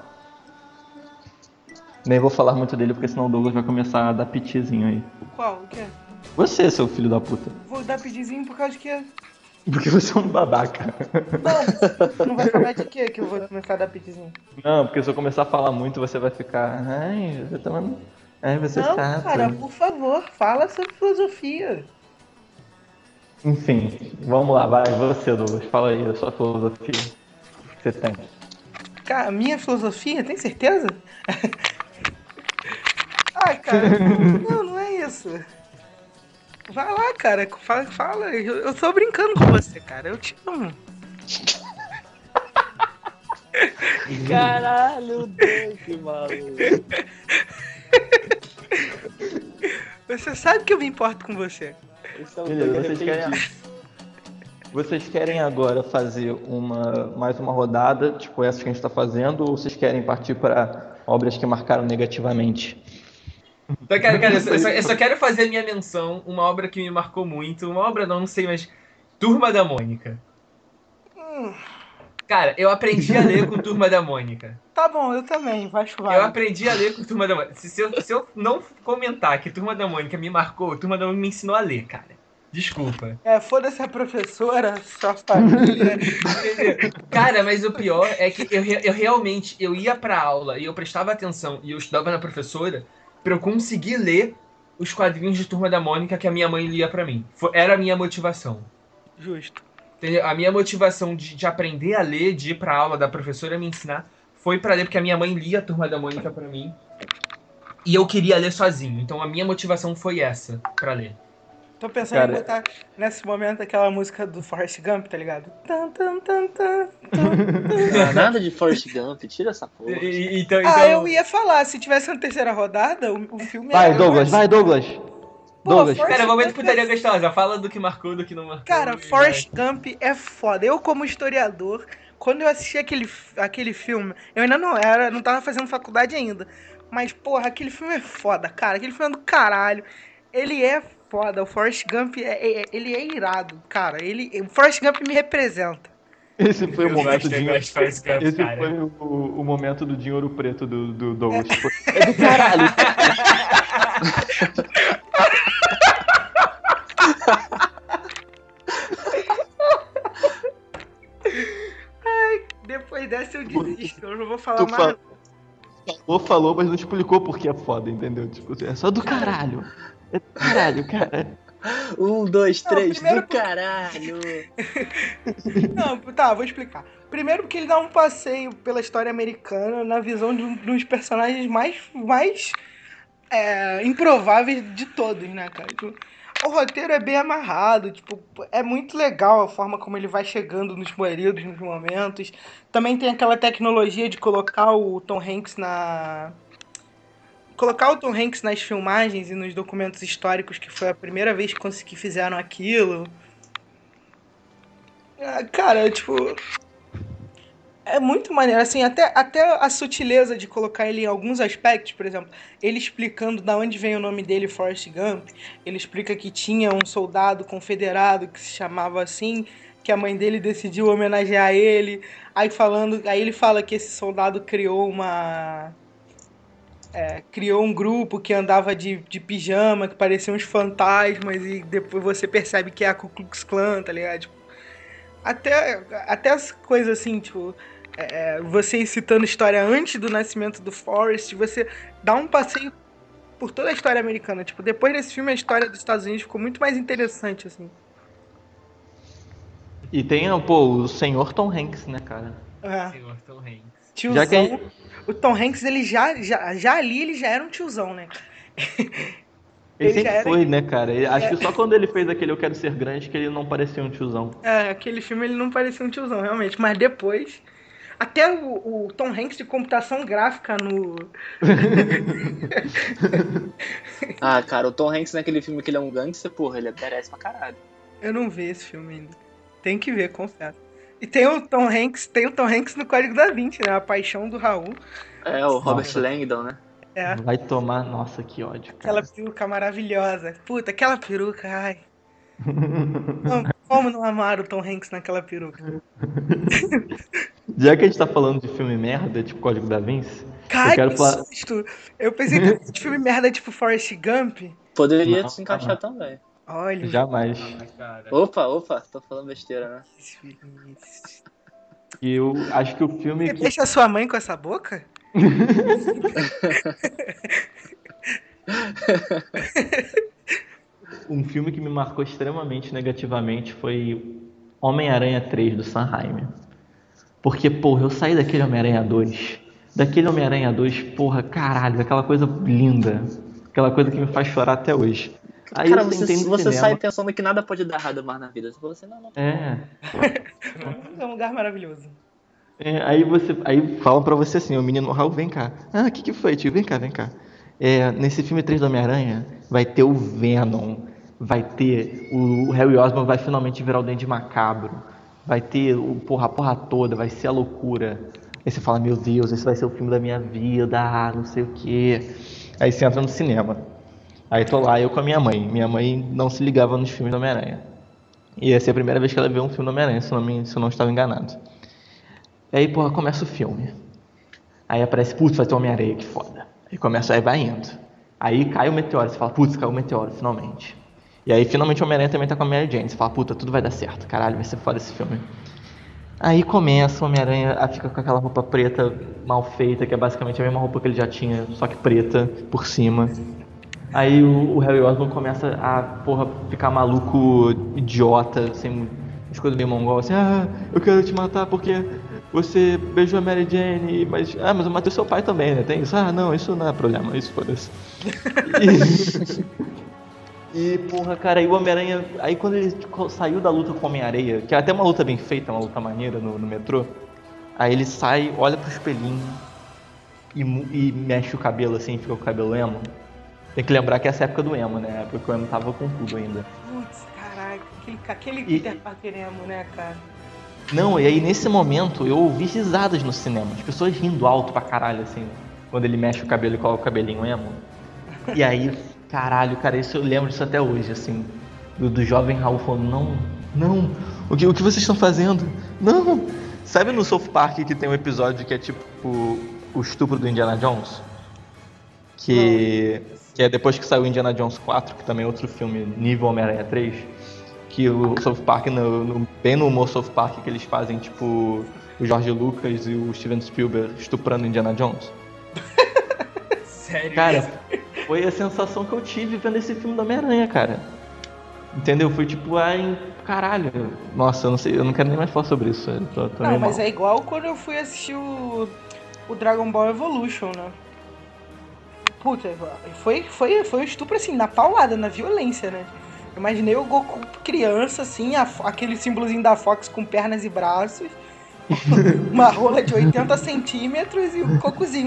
Nem vou falar muito dele, porque senão o Douglas vai começar a dar pitizinho aí. Qual? O quê? Você, seu filho da puta. Vou dar pedizinho por causa de quê? Porque você é um babaca. Não vai falar de quê que eu vou começar a dar pedizinho? Não, porque se eu começar a falar muito, você vai ficar... Ai, você tá... Ai, você é Não, chato. cara, por favor, fala sobre filosofia. Enfim, vamos lá, vai. Você, Douglas, fala aí a sua filosofia que você tem. Cara, minha filosofia, tem certeza? Ai, cara, não é isso. Vai lá, cara, fala. Eu tô brincando com você, cara. Eu te amo. Caralho, Deus, que maluco. Você sabe que eu me importo com você. Esse é um Beleza, Doug vocês querem agora fazer mais uma rodada, tipo essa que a gente tá fazendo, ou vocês querem partir para obras que marcaram negativamente? Então, cara, eu só quero fazer minha menção, uma obra que me marcou muito. Uma obra não sei, mas Turma da Mônica. Cara, eu aprendi a ler com Turma da Mônica. Tá bom, eu também, vai Eu chuvar. aprendi a ler com Turma da Mônica. Se eu não comentar que Turma da Mônica me marcou, Turma da Mônica me ensinou a ler, cara. Desculpa. Foda-se a professora, sua família. Cara, mas o pior é que eu realmente ia pra aula e eu prestava atenção e eu estudava na professora pra eu conseguir ler os quadrinhos de Turma da Mônica que a minha mãe lia pra mim. Era a minha motivação. Justo. Entendeu? A minha motivação de aprender a ler, de ir pra aula da professora me ensinar, foi pra ler porque a minha mãe lia a Turma da Mônica pra mim. E eu queria ler sozinho. Então a minha motivação foi essa, pra ler. Tô pensando Cara, em botar nesse momento aquela música do Forrest Gump, tá ligado? Tan, tan, tan, tan, Nada de Forrest Gump, tira essa porra. Então, eu ia falar, se tivesse uma terceira rodada, o filme Vai, era Douglas, vai, Douglas. Douglas. Forrest Cara, momento Gump putaria gostosa. Fala do que marcou, do que não marcou. Cara, Forrest Gump é foda. Eu, como historiador, quando eu assisti aquele filme, eu ainda não tava fazendo faculdade ainda. Mas, porra, aquele filme é foda, cara. Aquele filme é do caralho. Ele é foda. O Forrest Gump, ele é irado, cara. O Forrest Gump me representa. Esse foi o Eu momento gosto de de Forrest Gump, Esse cara. foi o momento do dinheiro preto do Douglas. Tipo, é do caralho. Depois dessa eu desisto. Eu não vou falar mais. Falou, mas não explicou por que é foda, entendeu? Tipo, é só do caralho. É do caralho, cara. 1, 2, 3, primeiro do caralho. Não, tá, vou explicar. Primeiro porque ele dá um passeio pela história americana na visão de um dos personagens mais improváveis de todos, né, cara? Tipo, o roteiro é bem amarrado, tipo, é muito legal a forma como ele vai chegando nos períodos, nos momentos. Também tem aquela tecnologia de colocar o Tom Hanks nas filmagens e nos documentos históricos, que foi a primeira vez que fizeram aquilo. Cara, tipo, é muito maneiro, assim, até a sutileza de colocar ele em alguns aspectos, por exemplo, ele explicando da onde vem o nome dele, Forrest Gump. Ele explica que tinha um soldado confederado que se chamava assim, que a mãe dele decidiu homenagear ele. Aí ele fala que esse soldado criou um grupo que andava de pijama, que parecia uns fantasmas, e depois você percebe que é a Ku Klux Klan, tá ligado? Tipo, até as coisas assim, tipo, você citando história antes do nascimento do Forrest, você dá um passeio por toda a história americana. Tipo, depois desse filme, a história dos Estados Unidos ficou muito mais interessante, assim. E tem, o senhor Tom Hanks, né, cara? Senhor Tom Hanks. Tiozão. Já que- O Tom Hanks, ele já ali, ele já era um tiozão, né? Ele já sempre era- foi, né, cara? Acho que só quando ele fez aquele Eu Quero Ser Grande que ele não parecia um tiozão. Aquele filme ele não parecia um tiozão, realmente. Mas depois... Até o Tom Hanks de computação gráfica no... Ah, cara, o Tom Hanks naquele filme que ele é um gangster, porra, ele merece pra caralho. Eu não vi esse filme ainda. Tem que ver, confesso. E tem o Tom Hanks no Código da Vinci, né? A Paixão do Raul. É, o Robert Nossa. Langdon, né? É, Vai tomar. Nossa, que ódio, aquela cara. peruca maravilhosa. Puta, aquela peruca, ai. Não, como não amar o Tom Hanks naquela peruca? Já que a gente tá falando de filme merda, tipo Código da Vinci, eu Cai, quero que falar. susto! Eu pensei que era de filme merda tipo Forrest Gump. Poderia Não, se encaixar não. também. Olha, Jamais. Opa, tô falando besteira, né? os filmes. E eu acho que o filme Você que. deixa a sua mãe com essa boca? Um filme que me marcou extremamente negativamente foi Homem-Aranha 3 do Sam Raimi. Porque, porra, eu saí daquele Homem-Aranha 2. Daquele Homem-Aranha 2, porra, caralho, aquela coisa linda. Aquela coisa que me faz chorar até hoje. Aí Cara, eu sentei no você sai cinema. pensando que nada pode dar errado mais na vida. Você fala assim, não. É. É um lugar maravilhoso. Aí falam pra você assim, o menino Raul, vem cá. Ah, o que foi, tio? Vem cá, vem cá. Nesse filme 3 do Homem-Aranha, vai ter o Venom, vai ter o Harry Osborn vai finalmente virar o Dente Macabro, vai ter a porra toda, vai ser a loucura. Aí você fala, meu Deus, esse vai ser o filme da minha vida, não sei o quê. Aí você entra no cinema. Aí tô lá, eu com a minha mãe. Minha mãe não se ligava nos filmes do Homem-Aranha. E essa é a primeira vez que ela viu um filme do Homem-Aranha, se eu não estava enganado. E aí, porra, começa o filme. Aí aparece, putz, vai ter Homem-Aranha, que foda. Aí vai indo. Aí cai o meteoro, você fala, putz, caiu o meteoro, finalmente. E aí, finalmente, o Homem-Aranha também tá com a Mary Jane. Você fala, puta, tudo vai dar certo, caralho, vai ser foda esse filme. Aí começa, o Homem-Aranha fica com aquela roupa preta mal feita, que é basicamente a mesma roupa que ele já tinha, só que preta por cima. Aí o Harry Osborn começa a, porra, ficar maluco, idiota, assim, as coisas meio mongol, assim, eu quero te matar porque você beijou a Mary Jane, mas eu matei seu pai também, né? Tem isso? Não, isso não é problema, isso foda-se. E, porra, cara, aí o Homem-Aranha, aí quando ele saiu da luta com o Homem-Areia, que é até uma luta bem feita, uma luta maneira no metrô, aí ele sai, olha pro espelhinho e mexe o cabelo assim, fica com o cabelo emo. Tem que lembrar que essa é a época do emo, né? A época que o emo tava com tudo ainda. Putz, caraca, aquele Peter Parker emo, né, cara? Não, e aí nesse momento eu ouvi risadas no cinema, as pessoas rindo alto pra caralho, assim, quando ele mexe o cabelo e coloca o cabelinho emo. E aí, caralho, cara, isso eu lembro disso até hoje, assim, do jovem Raul falando, não, o que vocês estão fazendo? Não! Sabe no South Park que tem um episódio que é tipo o estupro do Indiana Jones? Que é depois que saiu Indiana Jones 4, que também é outro filme nível Homem-Aranha 3, que o South Park, bem no humor South Park, que eles fazem tipo o George Lucas e o Steven Spielberg estuprando Indiana Jones. Sério? Cara, foi a sensação que eu tive vendo esse filme do Homem-Aranha, cara. Entendeu? Foi tipo, caralho. Nossa, eu não sei, eu não quero nem mais falar sobre isso. Eu tô Não, meio mas mal. é igual quando eu fui assistir o Dragon Ball Evolution, né? Puta, foi um estupro assim, na paulada, na violência, né? Eu imaginei o Goku criança, assim, aquele símbolozinho da Fox com pernas e braços, uma rola de 80 centímetros e o Gokuzinho,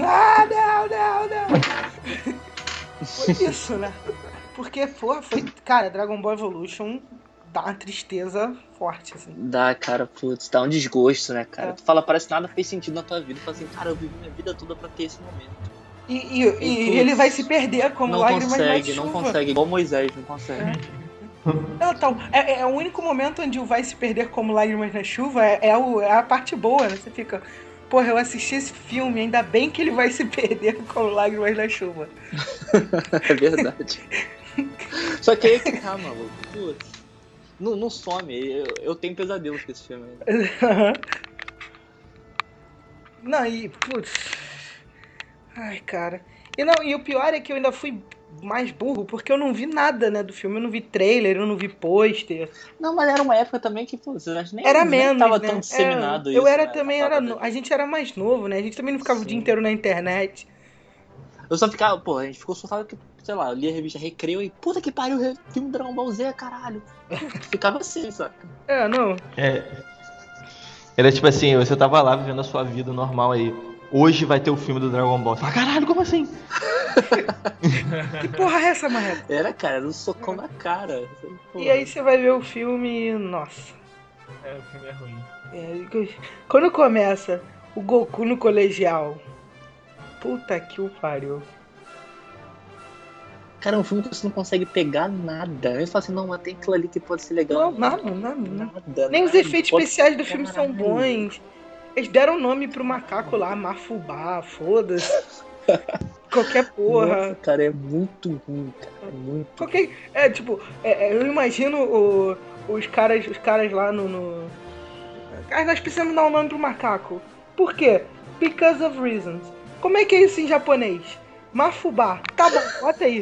não. Foi isso, né? Porque, porra, cara, Dragon Ball Evolution dá uma tristeza forte, assim. Dá, cara, putz, dá um desgosto, né, cara? É. Tu fala, parece que nada fez sentido na tua vida. Tu fala assim, cara, eu vivi minha vida toda pra ter esse momento. E putz, ele vai se perder como Não lágrimas na consegue, chuva. não consegue. Igual Moisés, não consegue. Não, então, é o único momento onde o vai se perder como lágrimas na chuva é a parte boa, né? Você fica, porra, eu assisti esse filme, ainda bem que ele vai se perder como lágrimas na chuva. É verdade. Só que aí que tá, maluco. Putz. Não some. Eu tenho pesadelos com esse filme. Não, e, putz. Ai, cara. E o pior é que eu ainda fui mais burro, porque eu não vi nada, né, do filme. Eu não vi trailer, eu não vi pôster. Não, mas era uma época também que, putz, nem Era menos, tava né? tão disseminado Eu isso. era né, também, na parada. a gente era mais novo, né? A gente também não ficava o dia Sim. inteiro na internet. Eu só ficava, pô, a gente ficou surtado que, sei lá, eu li a revista Recreio e, puta que pariu, filme Dragon Ball Z, caralho. Ficava assim, saca? Não. Ele é tipo assim, você tava lá vivendo a sua vida normal aí. Hoje vai ter o filme do Dragon Ball. Você fala, caralho, como assim? Que porra é essa, Marreco? Era um socão na cara. E aí você vai ver o filme e... Nossa. O filme é ruim. Quando começa o Goku no colegial... Puta que o pariu. Cara, é um filme que você não consegue pegar nada. Eu falo assim, não, mas tem aquilo ali que pode ser legal. Não, nada. Nem os efeitos especiais do filme são bons. Eles deram nome pro macaco lá, Mafubá, foda-se. Qualquer porra. Nossa, cara, é muito ruim, cara. É muito. Eu imagino os caras lá no... Ah, nós precisamos dar um nome pro macaco. Por quê? Because of reasons. Como é que é isso em japonês? Mafubá. Tá bom, bota aí.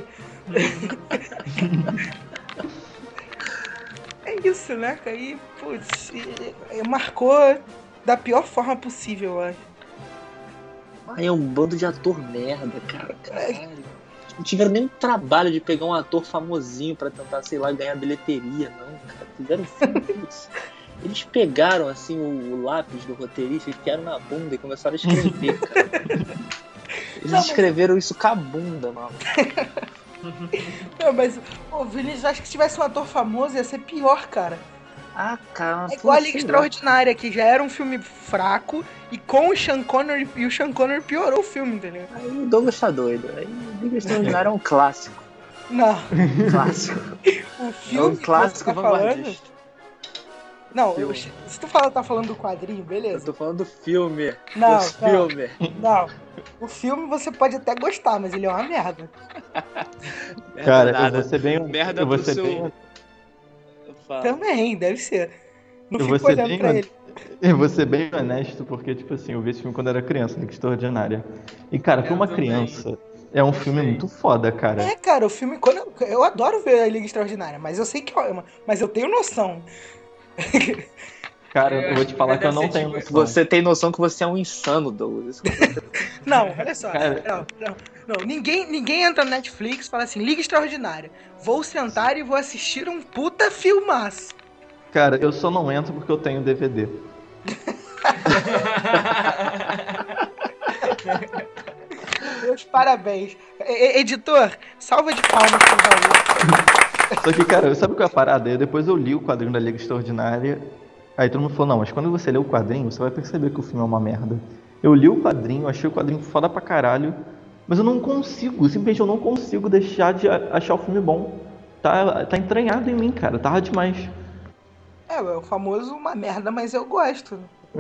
É isso, né? Aí, putz, marcou da pior forma possível, eu acho. Ai, é um bando de ator merda, cara. Caralho. Não tiveram nem trabalho de pegar um ator famosinho pra tentar, sei lá, ganhar bilheteria, não, cara. Fizeram filme. Eles pegaram, assim, o lápis do roteirista, enfiaram na bunda e começaram a escrever, cara. Eles escreveram isso com a bunda, mano. Não, mas, Vinícius, acho que se tivesse um ator famoso ia ser pior, cara. Ah, cara. É igual a Liga Extraordinária, que já era um filme fraco, e com o Sean Connery, e o Sean Connery piorou o filme, entendeu? Aí o Douglas tá doido. Aí Liga Extraordinária é um clássico. Não. Clássico. O É filme um clássico que você tá falando... vanguardista. Não, Filme. se tu tá falando do quadrinho, Eu beleza. tô falando do filme. Não, do filme. Não. O filme você pode até gostar, mas ele é uma merda. Cara, Nada. eu vou ser bem... Merda eu vou pro ser seu... bem... Fala. Também, deve ser. Não Eu vou fico ser olhando bem pra ele. Eu vou ser bem honesto, porque, tipo assim, eu vi esse filme quando era criança, Liga Extraordinária. E, cara, pra uma também. criança, é um filme muito foda, cara. É, cara, o filme... Eu adoro ver a Liga Extraordinária, mas eu sei que... Mas eu tenho noção. Cara, eu vou te falar que eu não Deve ser tenho tipo noção. Você tem noção que você é um insano, Douglas. Não, olha só. Cara. Não. Ninguém entra na Netflix e fala assim, Liga Extraordinária. Vou sentar e vou assistir um puta filmaço. Cara, eu só não entro porque eu tenho DVD. Meus parabéns. Editor, salva de palmas pro Raul. Só que, cara, sabe qual é a parada? Eu, depois eu li o quadrinho da Liga Extraordinária. Aí todo mundo falou, não, mas quando você lê o quadrinho, você vai perceber que o filme é uma merda. Eu li o quadrinho, achei o quadrinho foda pra caralho, mas eu não consigo, simplesmente eu não consigo deixar de achar o filme bom. Tá entranhado em mim, cara, tava demais. É o famoso uma merda, mas eu gosto.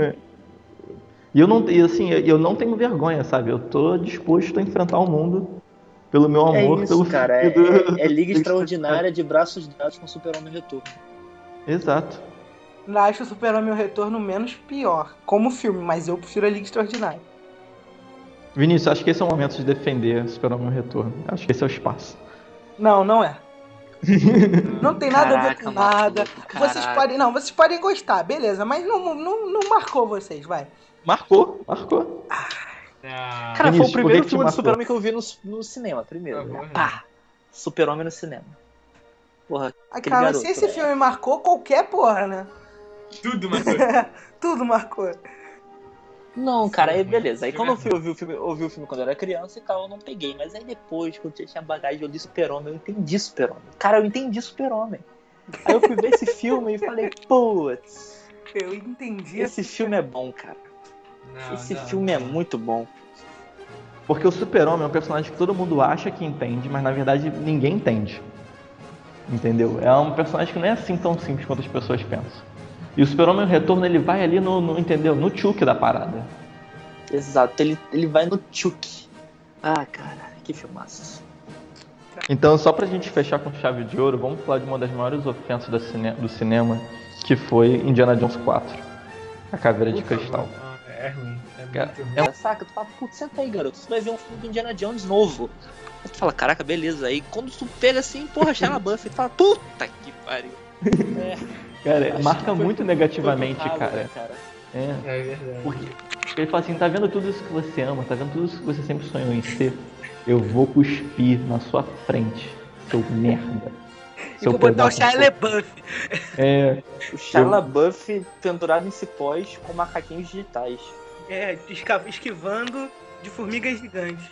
E eu não tenho vergonha, sabe? Eu tô disposto a enfrentar o mundo pelo meu amor, É isso, pelo cara. filme É Liga Extraordinária de braços dados com Super-Homem Retorno. Exato. Não acho o Super-Homem o Retorno menos pior como filme, mas eu prefiro a Liga Extraordinária. Vinícius, acho que esse é o momento de defender Super-Homem Retorno. Acho que esse é o espaço. Não é. Não tem nada a ver com Caraca, nada. maluco, Vocês podem gostar, beleza, mas não marcou vocês, vai. Marcou. Cara, foi Vinícius, o primeiro por que filme te de Super-Homem que eu vi no cinema, primeiro. Ah, Né? Pá! Super-Homem no cinema. Porra, Ah, aquele cara, garoto. se esse filme marcou, qualquer porra, né? Tudo, mano. Tudo marcou. Não, cara, aí beleza. Aí quando eu ouvi o filme quando eu era criança e tal, eu não peguei. Mas aí depois, quando eu tinha bagagem, eu li Super-Homem, eu entendi Super-Homem. Cara, eu entendi Super-Homem. Aí eu fui ver esse filme e falei, putz, Eu entendi. esse filme é bom, cara. Esse filme é muito bom. Porque o Super-Homem é um personagem que todo mundo acha que entende, mas na verdade ninguém entende. Entendeu? É um personagem que não é assim tão simples quanto as pessoas pensam. E o Super-Homem o Retorno, ele vai ali entendeu? No tchuk da parada. Exato, ele vai no tchuk. Ah, cara, que filmaço. Então, só pra gente fechar com chave de ouro, vamos falar de uma das maiores ofensas do cinema, que foi Indiana Jones 4. A Caveira de Cristal. É ruim. Cara, É muito ruim. Saca, tu fala, putz, senta aí, garoto. Você vai ver um filme do Indiana Jones novo. Aí tu fala, caraca, beleza. Aí quando tu pega assim, porra, Shia LaBeouf, tu fala, puta que pariu. Cara, Acho marca que foi- muito negativamente, foi pro ralo, cara. né, cara. É. É verdade. Porque ele fala assim, tá vendo tudo isso que você ama, tá vendo tudo isso que você sempre sonhou em ser? Eu vou cuspir na sua frente, seu merda. E vou botar o Shia LaBeouf. É, O Shia LaBeouf pendurado em cipós com macaquinhos digitais. Esquivando de formigas gigantes.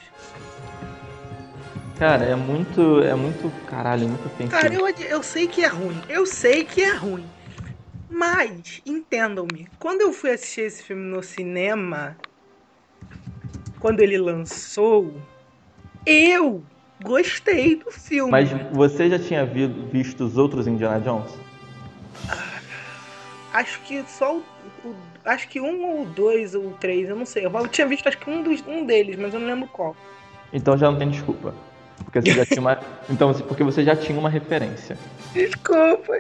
cara, caralho, é muito ofensivo. Cara, eu sei que é ruim. Eu sei que é ruim. Mas, entendam-me, quando eu fui assistir esse filme no cinema, quando ele lançou, eu gostei do filme. Mas você já tinha visto os outros Indiana Jones? Acho que só acho que um ou dois ou três, eu não sei. Eu tinha visto acho que um deles, mas eu não lembro qual. Então já não tem desculpa. Porque você já tinha porque você já tinha uma referência. Desculpa.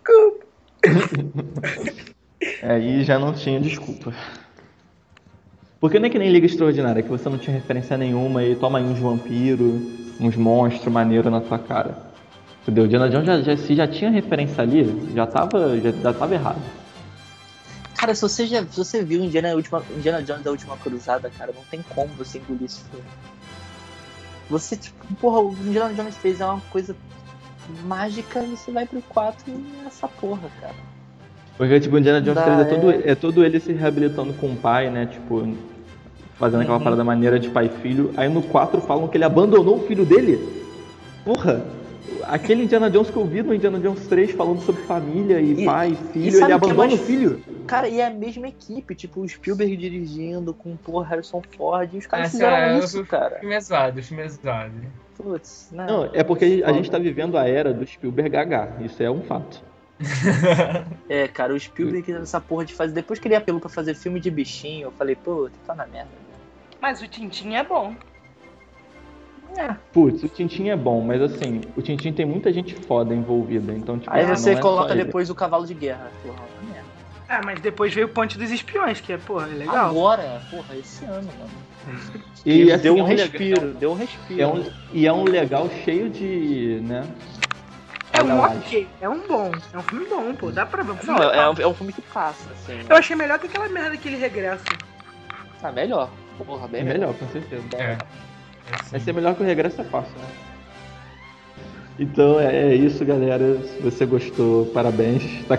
Aí já não tinha desculpa. Porque não é que nem Liga Extraordinária, que você não tinha referência nenhuma e toma aí uns vampiros, uns monstros maneiros na tua cara. Entendeu? Indiana Jones se já tinha referência ali, já tava errado. Cara, se você viu Indiana Jones da Última Cruzada, cara, não tem como você engolir esse filme. Você, tipo, porra, o Indiana Jones 3 é uma coisa mágica, você vai pro 4 e é essa porra, cara. Porque, tipo, Indiana Jones 3 é todo ele se reabilitando com o pai, né? Tipo, fazendo aquela parada maneira de pai e filho. Aí no 4 falam que ele abandonou o filho dele. Porra! Aquele Indiana Jones que eu vi no Indiana Jones 3 falando sobre família e pai e filho, ele abandona o filho. Cara, e é a mesma equipe, tipo, o Spielberg dirigindo com o Harrison Ford, e os caras fizeram isso, cara. O filme é zoado. Putz, Não, é porque a gente tá vivendo a era do Spielberg H, isso é um fato. É, cara, o Spielberg fez essa porra de fazer. Depois que ele apelou pra fazer filme de bichinho, eu falei, pô, tá na merda. Mas o Tintin é bom. Putz, o Tintin é bom, mas assim, o Tintin tem muita gente foda envolvida, então tipo... Aí você não é coloca só ele. depois o Cavalo de Guerra, porra, uma merda. Ah, mas depois veio o Ponte dos Espiões, que é, porra, é legal. Agora, porra, esse ano, mano. E assim, deu um é respiro. É um legal cheio de, né? É um Olha lá. ok, é um filme bom, pô, dá pra ver. Não, é um filme que passa, assim. Eu achei melhor que aquela merda que ele regressa. Ah, melhor. Porra, bem É melhor, com certeza. É. Vai ser melhor que o regresso é fácil, né? Então é isso, galera. Se você gostou, parabéns. Tá?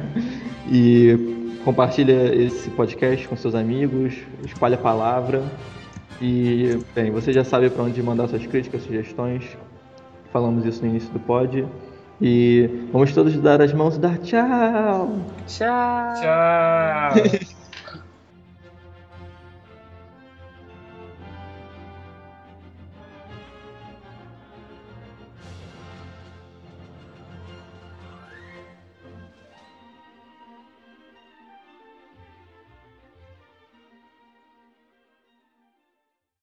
E compartilha esse podcast com seus amigos, espalha a palavra. E, bem, você já sabe para onde mandar suas críticas, sugestões. Falamos isso no início do pod. E vamos todos dar as mãos e dar tchau! Tchau! Tchau.